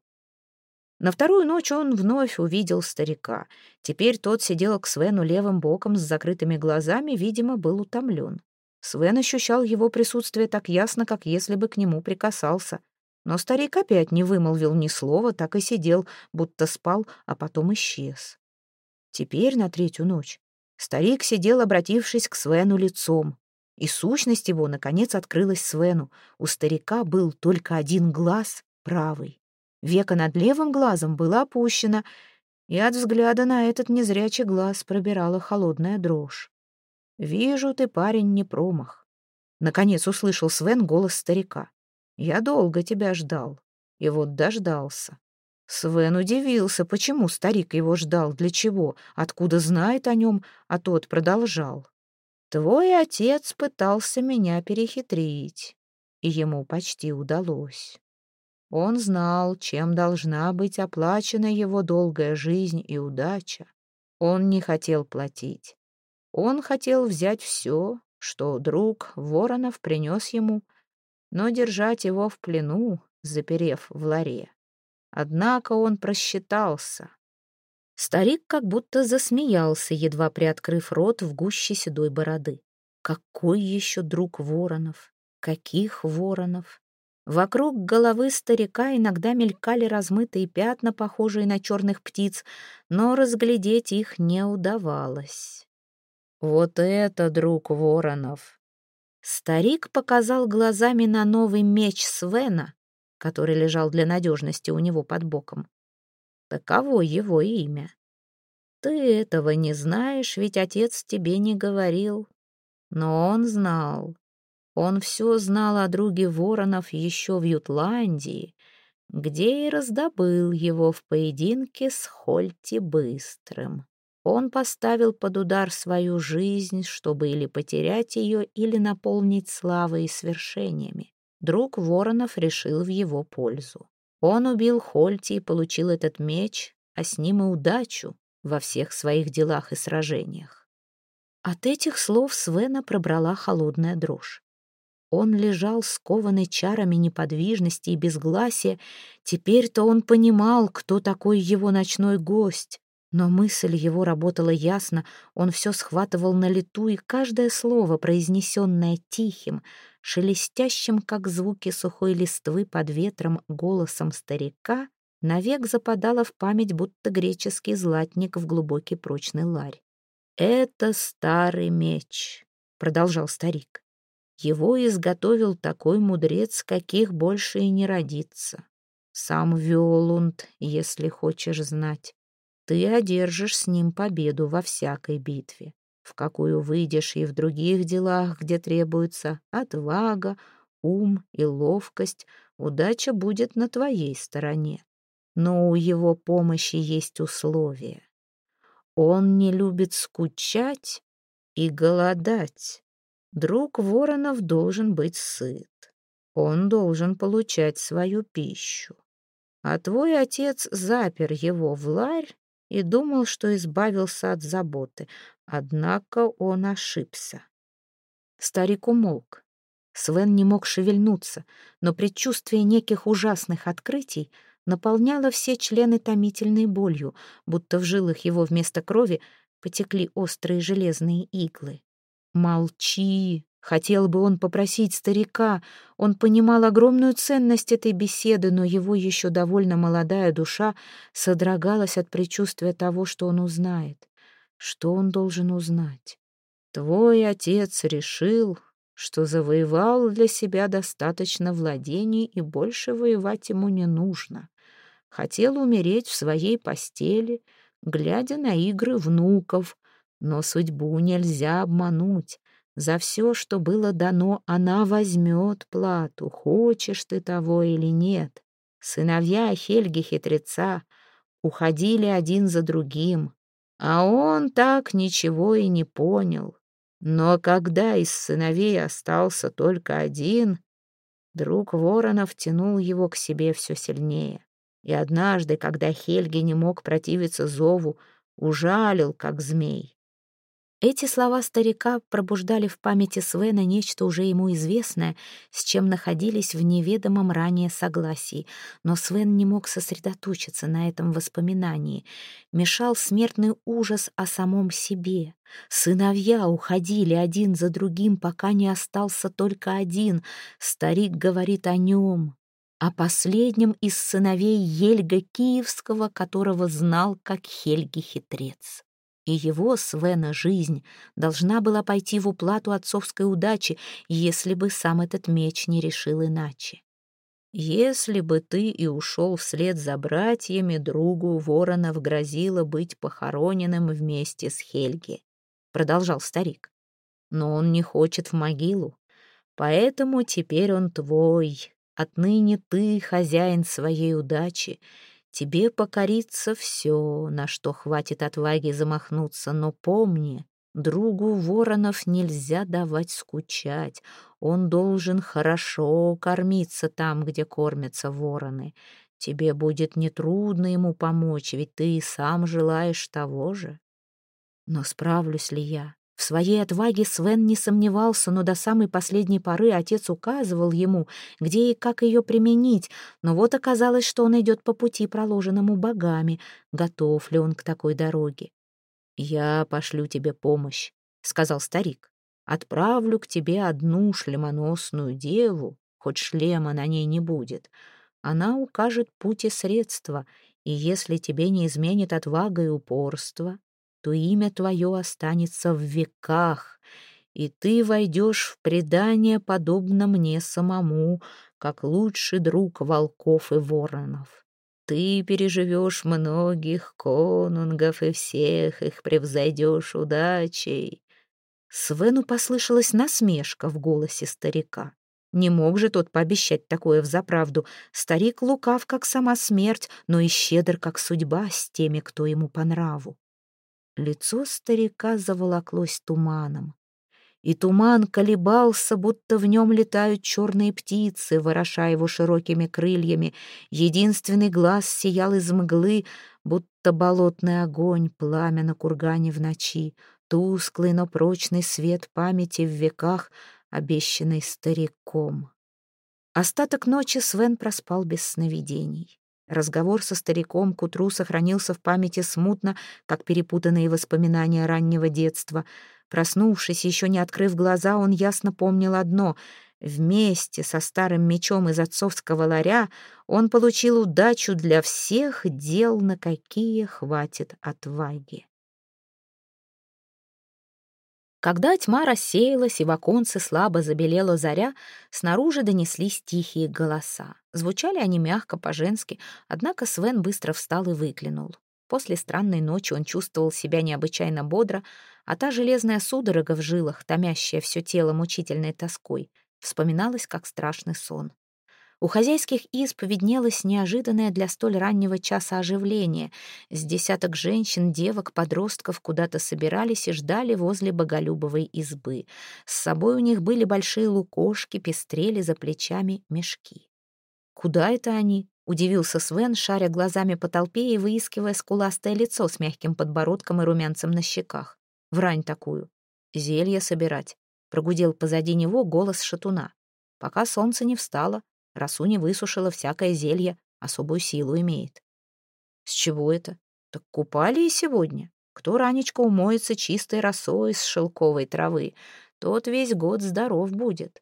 На вторую ночь он вновь увидел старика. Теперь тот сидел к Свену левым боком с закрытыми глазами, видимо, был утомлен. Свен ощущал его присутствие так ясно, как если бы к нему прикасался. Но старик опять не вымолвил ни слова, так и сидел, будто спал, а потом исчез. Теперь, на третью ночь, старик сидел, обратившись к Свену лицом. И сущность его, наконец, открылась Свену. У старика был только один глаз, правый. Веко над левым глазом было опущено, и от взгляда на этот незрячий глаз пробирала холодная дрожь. «Вижу, ты, парень, не промах». Наконец услышал Свен голос старика. «Я долго тебя ждал, и вот дождался». Свен удивился, почему старик его ждал, для чего, откуда знает о нем, а тот продолжал. «Твой отец пытался меня перехитрить, и ему почти удалось. Он знал, чем должна быть оплачена его долгая жизнь и удача. Он не хотел платить. Он хотел взять все, что друг Воронов принес ему, но держать его в плену, заперев в ларе. Однако он просчитался». Старик как будто засмеялся, едва приоткрыв рот в гуще седой бороды. Какой еще друг Воронов? Каких Воронов? Вокруг головы старика иногда мелькали размытые пятна, похожие на черных птиц, но разглядеть их не удавалось. «Вот это друг Воронов!» Старик показал глазами на новый меч Свена, который лежал для надежности у него под боком. Таково его имя. Ты этого не знаешь, ведь отец тебе не говорил. Но он знал. Он все знал о друге Воронов еще в Ютландии, где и раздобыл его в поединке с Хольти Быстрым. Он поставил под удар свою жизнь, чтобы или потерять ее, или наполнить славой и свершениями. Друг Воронов решил в его пользу. Он убил Хольти и получил этот меч, а с ним и удачу во всех своих делах и сражениях. От этих слов Свена пробрала холодная дрожь. Он лежал скованный чарами неподвижности и безгласия. Теперь-то он понимал, кто такой его ночной гость. Но мысль его работала ясно, он все схватывал на лету, и каждое слово, произнесенное тихим, шелестящим, как звуки сухой листвы под ветром, голосом старика, навек западала в память, будто греческий златник в глубокий прочный ларь. «Это старый меч», — продолжал старик. «Его изготовил такой мудрец, каких больше и не родится. Сам Виолунд, если хочешь знать. Ты одержишь с ним победу во всякой битве, в какую выйдешь и в других делах, где требуется отвага, ум и ловкость, удача будет на твоей стороне. Но у его помощи есть условия. Он не любит скучать и голодать. Друг Воронов должен быть сыт. Он должен получать свою пищу. А твой отец запер его в ларь и думал, что избавился от заботы. Однако он ошибся». Старик умолк. Свен не мог шевельнуться, но предчувствие неких ужасных открытий наполняло все члены томительной болью, будто в жилах его вместо крови потекли острые железные иглы. «Молчи!» — хотел бы он попросить старика. Он понимал огромную ценность этой беседы, но его еще довольно молодая душа содрогалась от предчувствия того, что он узнает. Что он должен узнать? «Твой отец решил, что завоевал для себя достаточно владений, и больше воевать ему не нужно. Хотел умереть в своей постели, глядя на игры внуков, но судьбу нельзя обмануть. За все, что было дано, она возьмет плату, хочешь ты того или нет. Сыновья Хельги-хитреца уходили один за другим, а он так ничего и не понял. Но когда из сыновей остался только один, друг Воронов тянул его к себе все сильнее. И однажды, когда Хельги не мог противиться зову, ужалил, как змей». Эти слова старика пробуждали в памяти Свена нечто уже ему известное, с чем находились в неведомом ранее согласии. Но Свен не мог сосредоточиться на этом воспоминании. Мешал смертный ужас о самом себе. Сыновья уходили один за другим, пока не остался только один. Старик говорит о нем, о последнем из сыновей Ельга Киевского, которого знал как Хельги-хитрец. И его, Свена, жизнь должна была пойти в уплату отцовской удачи, если бы сам этот меч не решил иначе. «Если бы ты и ушел вслед за братьями, другу Воронов грозило быть похороненным вместе с Хельги», — продолжал старик. «Но он не хочет в могилу, поэтому теперь он твой. Отныне ты хозяин своей удачи. Тебе покорится все, на что хватит отваги замахнуться, но помни, другу Воронов нельзя давать скучать. Он должен хорошо кормиться там, где кормятся вороны. Тебе будет нетрудно ему помочь, ведь ты и сам желаешь того же. Но справлюсь ли я? В своей отваге Свен не сомневался, но до самой последней поры отец указывал ему, где и как ее применить, но вот оказалось, что он идет по пути, проложенному богами. Готов ли он к такой дороге? «Я пошлю тебе помощь», — сказал старик. «Отправлю к тебе одну шлемоносную деву, хоть шлема на ней не будет. Она укажет путь и средства, и если тебе не изменит отвага и упорство, то имя твое останется в веках, и ты войдешь в предание, подобно мне самому, как лучший друг волков и воронов. Ты переживешь многих конунгов и всех их превзойдешь удачей». Свену послышалась насмешка в голосе старика. Не мог же тот пообещать такое взаправду. Старик лукав, как сама смерть, но и щедр, как судьба, с теми, кто ему по нраву. Лицо старика заволоклось туманом, и туман колебался, будто в нем летают черные птицы, вороша его широкими крыльями. Единственный глаз сиял из мглы, будто болотный огонь, пламя на кургане в ночи, тусклый, но прочный свет памяти в веках, обещанный стариком. Остаток ночи Свен проспал без сновидений. Разговор со стариком к утру сохранился в памяти смутно, как перепутанные воспоминания раннего детства. Проснувшись, еще не открыв глаза, он ясно помнил одно — Вместе со старым мечом из отцовского ларя он получил удачу для всех дел, на какие хватит отваги. Когда тьма рассеялась и в оконце слабо забелела заря, снаружи донеслись тихие голоса. Звучали они мягко, по-женски, однако Свен быстро встал и выглянул. После странной ночи он чувствовал себя необычайно бодро, а та железная судорога в жилах, томящая все тело мучительной тоской, вспоминалась как страшный сон. У хозяйских изб виднелось неожиданное для столь раннего часа оживление. С десяток женщин, девок, подростков куда-то собирались и ждали возле боголюбовой избы. С собой у них были большие лукошки, пестрели за плечами мешки. «Куда это они?» — удивился Свен, шаря глазами по толпе и выискивая скуластое лицо с мягким подбородком и румянцем на щеках. «Врань такую. Зелье собирать», — прогудел позади него голос шатуна. «Пока солнце не встало, росу не высушила, всякое зелье особую силу имеет». «С чего это? Так купали и сегодня. Кто ранечко умоется чистой росой с шелковой травы, тот весь год здоров будет».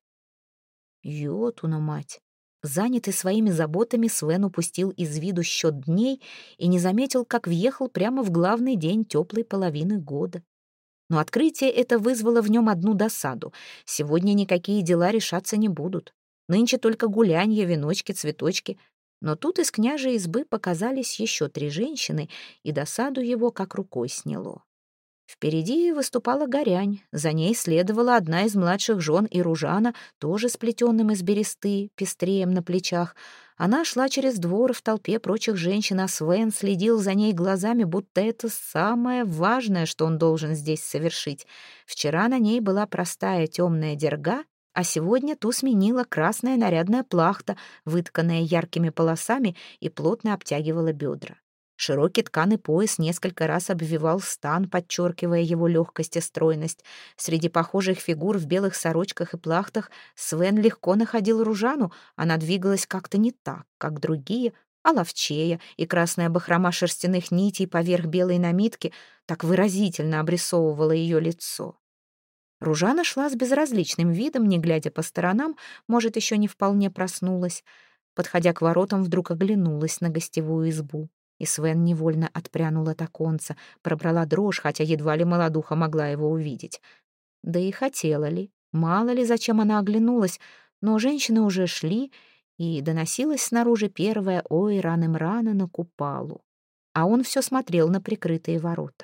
Ётуна мать! Занятый своими заботами, Свен упустил из виду счет дней и не заметил, как въехал прямо в главный день теплой половины года. Но открытие это вызвало в нем одну досаду. Сегодня никакие дела решаться не будут. Нынче только гулянье, веночки, цветочки. Но тут из княжей избы показались еще три женщины, и досаду его как рукой сняло. Впереди выступала Горянь, за ней следовала одна из младших жен Иружана, тоже с плетенным из бересты, пестреем на плечах. Она шла через двор в толпе прочих женщин, а Свен следил за ней глазами, будто это самое важное, что он должен здесь совершить. Вчера на ней была простая темная дерга, а сегодня ту сменила красная нарядная плахта, вытканная яркими полосами и плотно обтягивала бедра. Широкий тканый пояс несколько раз обвивал стан, подчеркивая его легкость и стройность. Среди похожих фигур в белых сорочках и плахтах Свен легко находил Ружану. Она двигалась как-то не так, как другие, а ловчее, и красная бахрома шерстяных нитей поверх белой намитки так выразительно обрисовывала ее лицо. Ружана шла с безразличным видом, не глядя по сторонам, может, еще не вполне проснулась. Подходя к воротам, вдруг оглянулась на гостевую избу. И Свен невольно отпрянул от оконца, пробрала дрожь, хотя едва ли молодуха могла его увидеть. Да и хотела ли, мало ли, зачем она оглянулась, но женщины уже шли, и доносилось снаружи первое «Ой, раным-рано на купалу». А он все смотрел на прикрытые ворота.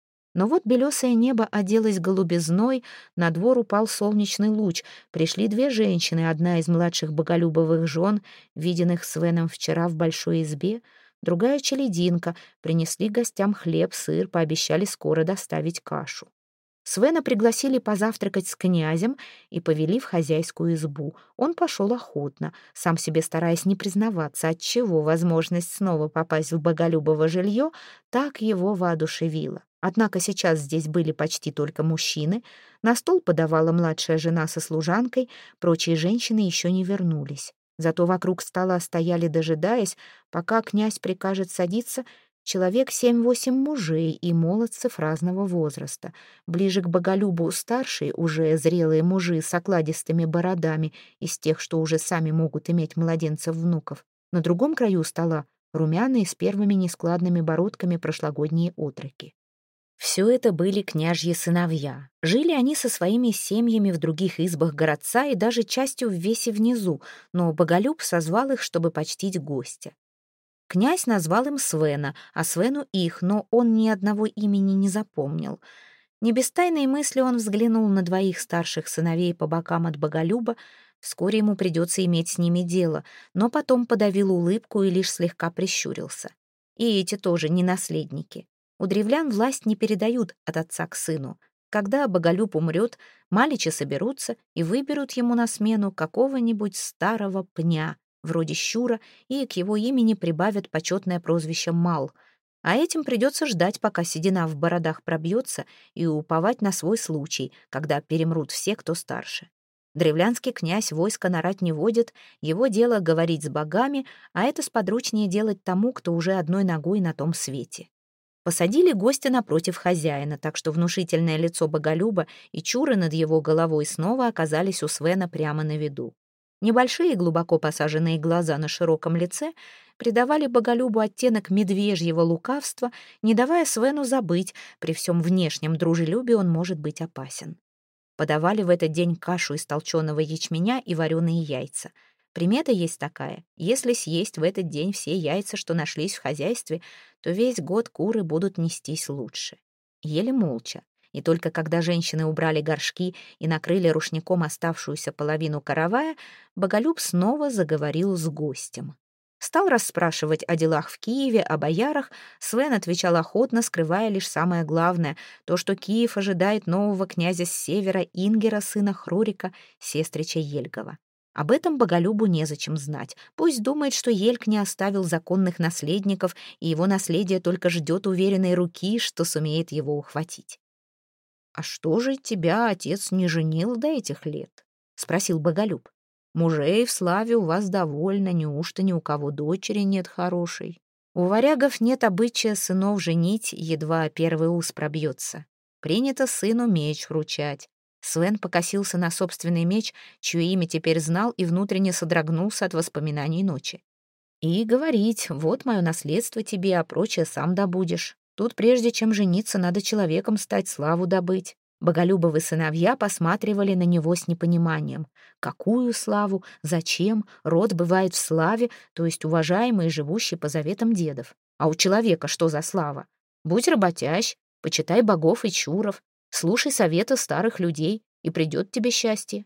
Но вот белесое небо оделось голубизной, на двор упал солнечный луч. Пришли две женщины, одна из младших боголюбовых жен, виденных Свеном вчера в большой избе, другая челядинка. Принесли гостям хлеб, сыр, пообещали скоро доставить кашу. Свена пригласили позавтракать с князем и повели в хозяйскую избу. Он пошел охотно, сам себе стараясь не признаваться, отчего возможность снова попасть в боголюбово жилье так его воодушевила. Однако сейчас здесь были почти только мужчины, на стол подавала младшая жена со служанкой, прочие женщины еще не вернулись. Зато вокруг стола стояли, дожидаясь, пока князь прикажет садиться, человек семь-восемь мужей и молодцев разного возраста. Ближе к боголюбу старшие, уже зрелые мужи с окладистыми бородами, из тех, что уже сами могут иметь младенцев-внуков. На другом краю стола румяные с первыми нескладными бородками прошлогодние отроки. Все это были княжьи сыновья. Жили они со своими семьями в других избах городца и даже частью в весе внизу, но боголюб созвал их, чтобы почтить гостя. Князь назвал им Свена, а Свену их, но он ни одного имени не запомнил. Не без тайной мысли он взглянул на двоих старших сыновей по бокам от боголюба. Вскоре ему придется иметь с ними дело, но потом подавил улыбку и лишь слегка прищурился. И эти тоже не наследники. У древлян власть не передают от отца к сыну. Когда боголюб умрет, маличи соберутся и выберут ему на смену какого-нибудь старого пня, вроде Щура, и к его имени прибавят почетное прозвище Мал. А этим придется ждать, пока седина в бородах пробьется, и уповать на свой случай, когда перемрут все, кто старше. Древлянский князь войско нарать не водит, его дело говорить с богами, а это сподручнее делать тому, кто уже одной ногой на том свете. Посадили гостя напротив хозяина, так что внушительное лицо Боголюба и чуры над его головой снова оказались у Свена прямо на виду. Небольшие глубоко посаженные глаза на широком лице придавали Боголюбу оттенок медвежьего лукавства, не давая Свену забыть, при всем внешнем дружелюбии он может быть опасен. Подавали в этот день кашу из толченого ячменя и вареные яйца. Примета есть такая: если съесть в этот день все яйца, что нашлись в хозяйстве, то весь год куры будут нестись лучше. Ели молча, и только когда женщины убрали горшки и накрыли рушником оставшуюся половину каравая, Боголюб снова заговорил с гостем. Стал расспрашивать о делах в Киеве, о боярах. Свен отвечал охотно, скрывая лишь самое главное — то, что Киев ожидает нового князя с севера Ингера, сына Хрурика, сестрича Ельгова. Об этом Боголюбу незачем знать. Пусть думает, что Ельг не оставил законных наследников, и его наследие только ждет уверенной руки, что сумеет его ухватить. «А что же тебя отец не женил до этих лет?» — спросил Боголюб. «Мужей в славе у вас довольно, неужто ни у кого дочери нет хорошей? У варягов нет обычая сынов женить, едва первый ус пробьется. Принято сыну меч вручать». Свен покосился на собственный меч, чье имя теперь знал, и внутренне содрогнулся от воспоминаний ночи. «И говорить: вот мое наследство тебе, а прочее сам добудешь. Тут прежде чем жениться, надо человеком стать, славу добыть». Боголюбовы сыновья посматривали на него с непониманием. Какую славу? Зачем? Род бывает в славе, то есть уважаемый и живущий по заветам дедов. А у человека что за слава? Будь работящ, почитай богов и чуров, слушай совета старых людей, и придет тебе счастье.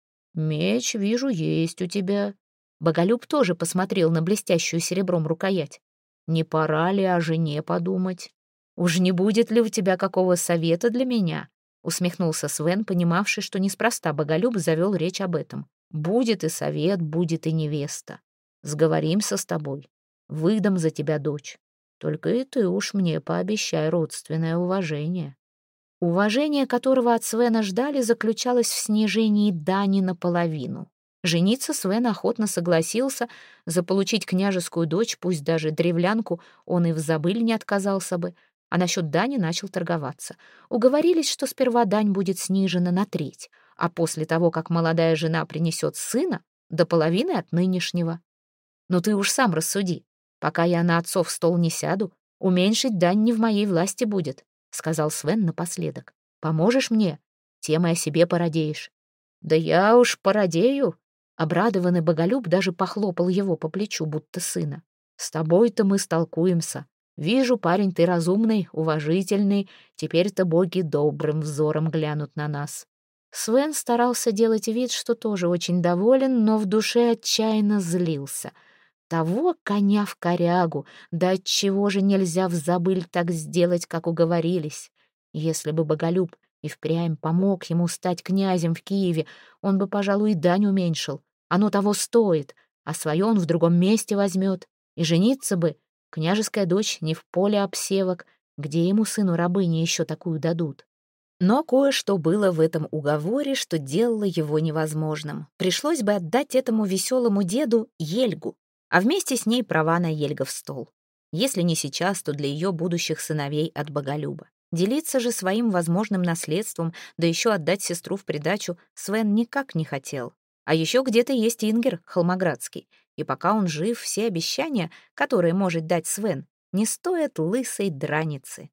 Меч, вижу, есть у тебя. Боголюб тоже посмотрел на блестящую серебром рукоять. Не пора ли о жене подумать? Уж не будет ли у тебя какого совета для меня? Усмехнулся Свен, понимавший, что неспроста Боголюб завел речь об этом. Будет и совет, будет и невеста. Сговоримся с тобой. Выдам за тебя дочь. Только и ты уж мне пообещай родственное уважение. Уважение, которого от Свена ждали, заключалось в снижении дани наполовину. Жениться Свен охотно согласился, заполучить княжескую дочь, пусть даже древлянку, он и в забыль не отказался бы, а насчет дани начал торговаться. Уговорились, что сперва дань будет снижена на треть, а после того, как молодая жена принесет сына, до половины от нынешнего. Но ты уж сам рассуди. Пока я на отцов стол не сяду, уменьшить дань не в моей власти будет, — сказал Свен напоследок. «Поможешь мне? Тем и о себе породеешь». «Да я уж породею!» Обрадованный Боголюб даже похлопал его по плечу, будто сына. «С тобой-то мы столкуемся. Вижу, парень, ты разумный, уважительный. Теперь-то боги добрым взором глянут на нас». Свен старался делать вид, что тоже очень доволен, но в душе отчаянно злился. Того коня в корягу, да отчего же нельзя в забыль так сделать, как уговорились? Если бы Боголюб и впрямь помог ему стать князем в Киеве, он бы, пожалуй, и дань уменьшил. Оно того стоит, а свое он в другом месте возьмет. И жениться бы, княжеская дочь не в поле обсевок, где ему, сыну рабыни, еще такую дадут. Но кое-что было в этом уговоре, что делало его невозможным. Пришлось бы отдать этому веселому деду Ельгу, а вместе с ней права на Ельгов стол. Если не сейчас, то для ее будущих сыновей от Боголюба. Делиться же своим возможным наследством, да еще отдать сестру в придачу, Свен никак не хотел. А еще где-то есть Ингер Холмоградский, и пока он жив, все обещания, которые может дать Свен, не стоят лысой драницы.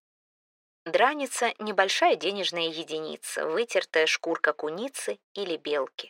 Драница — небольшая денежная единица, вытертая шкурка куницы или белки.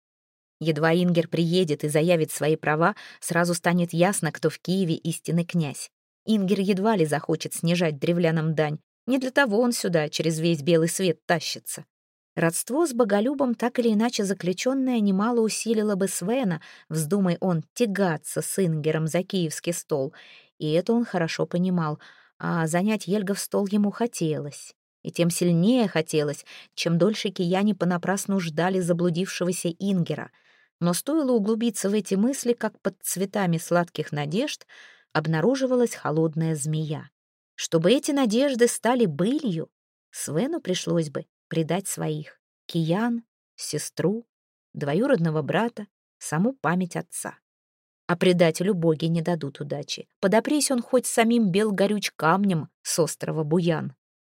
Едва Ингер приедет и заявит свои права, сразу станет ясно, кто в Киеве истинный князь. Ингер едва ли захочет снижать древлянам дань. Не для того он сюда через весь белый свет тащится. Родство с Боголюбом, так или иначе заключенное, немало усилило бы Свена, вздумай он тягаться с Ингером за киевский стол. И это он хорошо понимал, а занять Ельгов стол ему хотелось. И тем сильнее хотелось, чем дольше кияне понапрасну ждали заблудившегося Ингера. Но стоило углубиться в эти мысли, как под цветами сладких надежд обнаруживалась холодная змея. Чтобы эти надежды стали былью, Свену пришлось бы предать своих — киян, сестру, двоюродного брата, саму память отца. А предателю боги не дадут удачи. Подопрись он хоть самим бел-горюч камнем с острова Буян.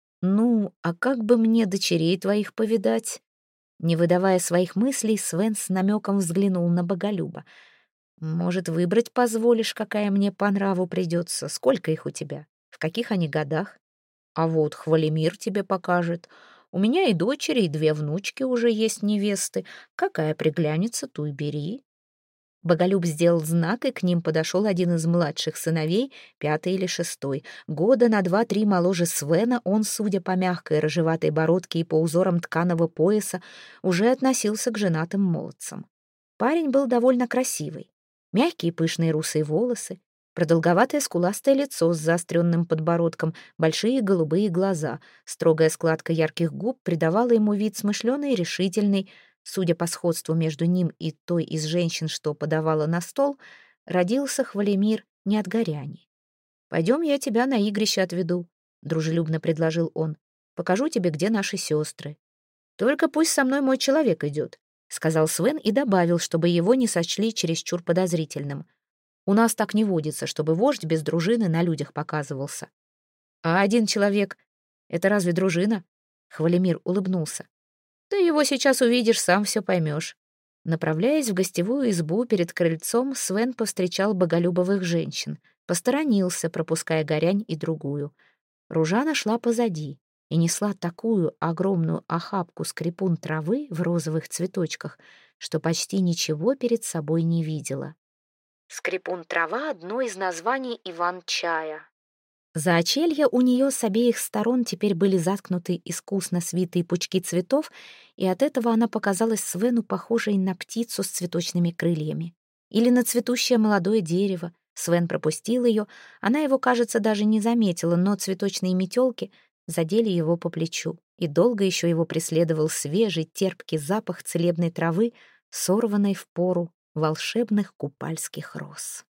«Ну, а как бы мне дочерей твоих повидать?» Не выдавая своих мыслей, Свен с намеком взглянул на Боголюба. «Может, выбрать позволишь, какая мне по нраву придется? Сколько их у тебя? В каких они годах? А вот Хвалемир тебе покажет. У меня и дочери, и две внучки уже есть невесты. Какая приглянется, ту и бери». Боголюб сделал знак, и к ним подошел один из младших сыновей, пятый или шестой. Года на два-три моложе Свена, он, судя по мягкой рыжеватой бородке и по узорам тканого пояса, уже относился к женатым молодцам. Парень был довольно красивый. Мягкие пышные русые волосы, продолговатое скуластое лицо с заостренным подбородком, большие голубые глаза, строгая складка ярких губ придавала ему вид смышленый и решительный. Судя по сходству между ним и той из женщин, что подавала на стол, родился Хвалемир не от горяни. «Пойдем, я тебя на игрище отведу», — дружелюбно предложил он. «Покажу тебе, где наши сестры». «Только пусть со мной мой человек идет», — сказал Свен и добавил, чтобы его не сочли чересчур подозрительным. «У нас так не водится, чтобы вождь без дружины на людях показывался». «А один человек — это разве дружина?» Хвалемир улыбнулся. «Ты его сейчас увидишь, сам все поймешь». Направляясь в гостевую избу перед крыльцом, Свен повстречал боголюбовых женщин, посторонился, пропуская Горянь и другую. Ружана шла позади и несла такую огромную охапку скрипун травы в розовых цветочках, что почти ничего перед собой не видела. Скрипун трава — одно из названий иван-чая. За очелья у нее с обеих сторон теперь были заткнуты искусно свитые пучки цветов, и от этого она показалась Свену похожей на птицу с цветочными крыльями. Или на цветущее молодое дерево. Свен пропустил ее, она его, кажется, даже не заметила, но цветочные метелки задели его по плечу, и долго еще его преследовал свежий, терпкий запах целебной травы, сорванной в пору волшебных купальских роз.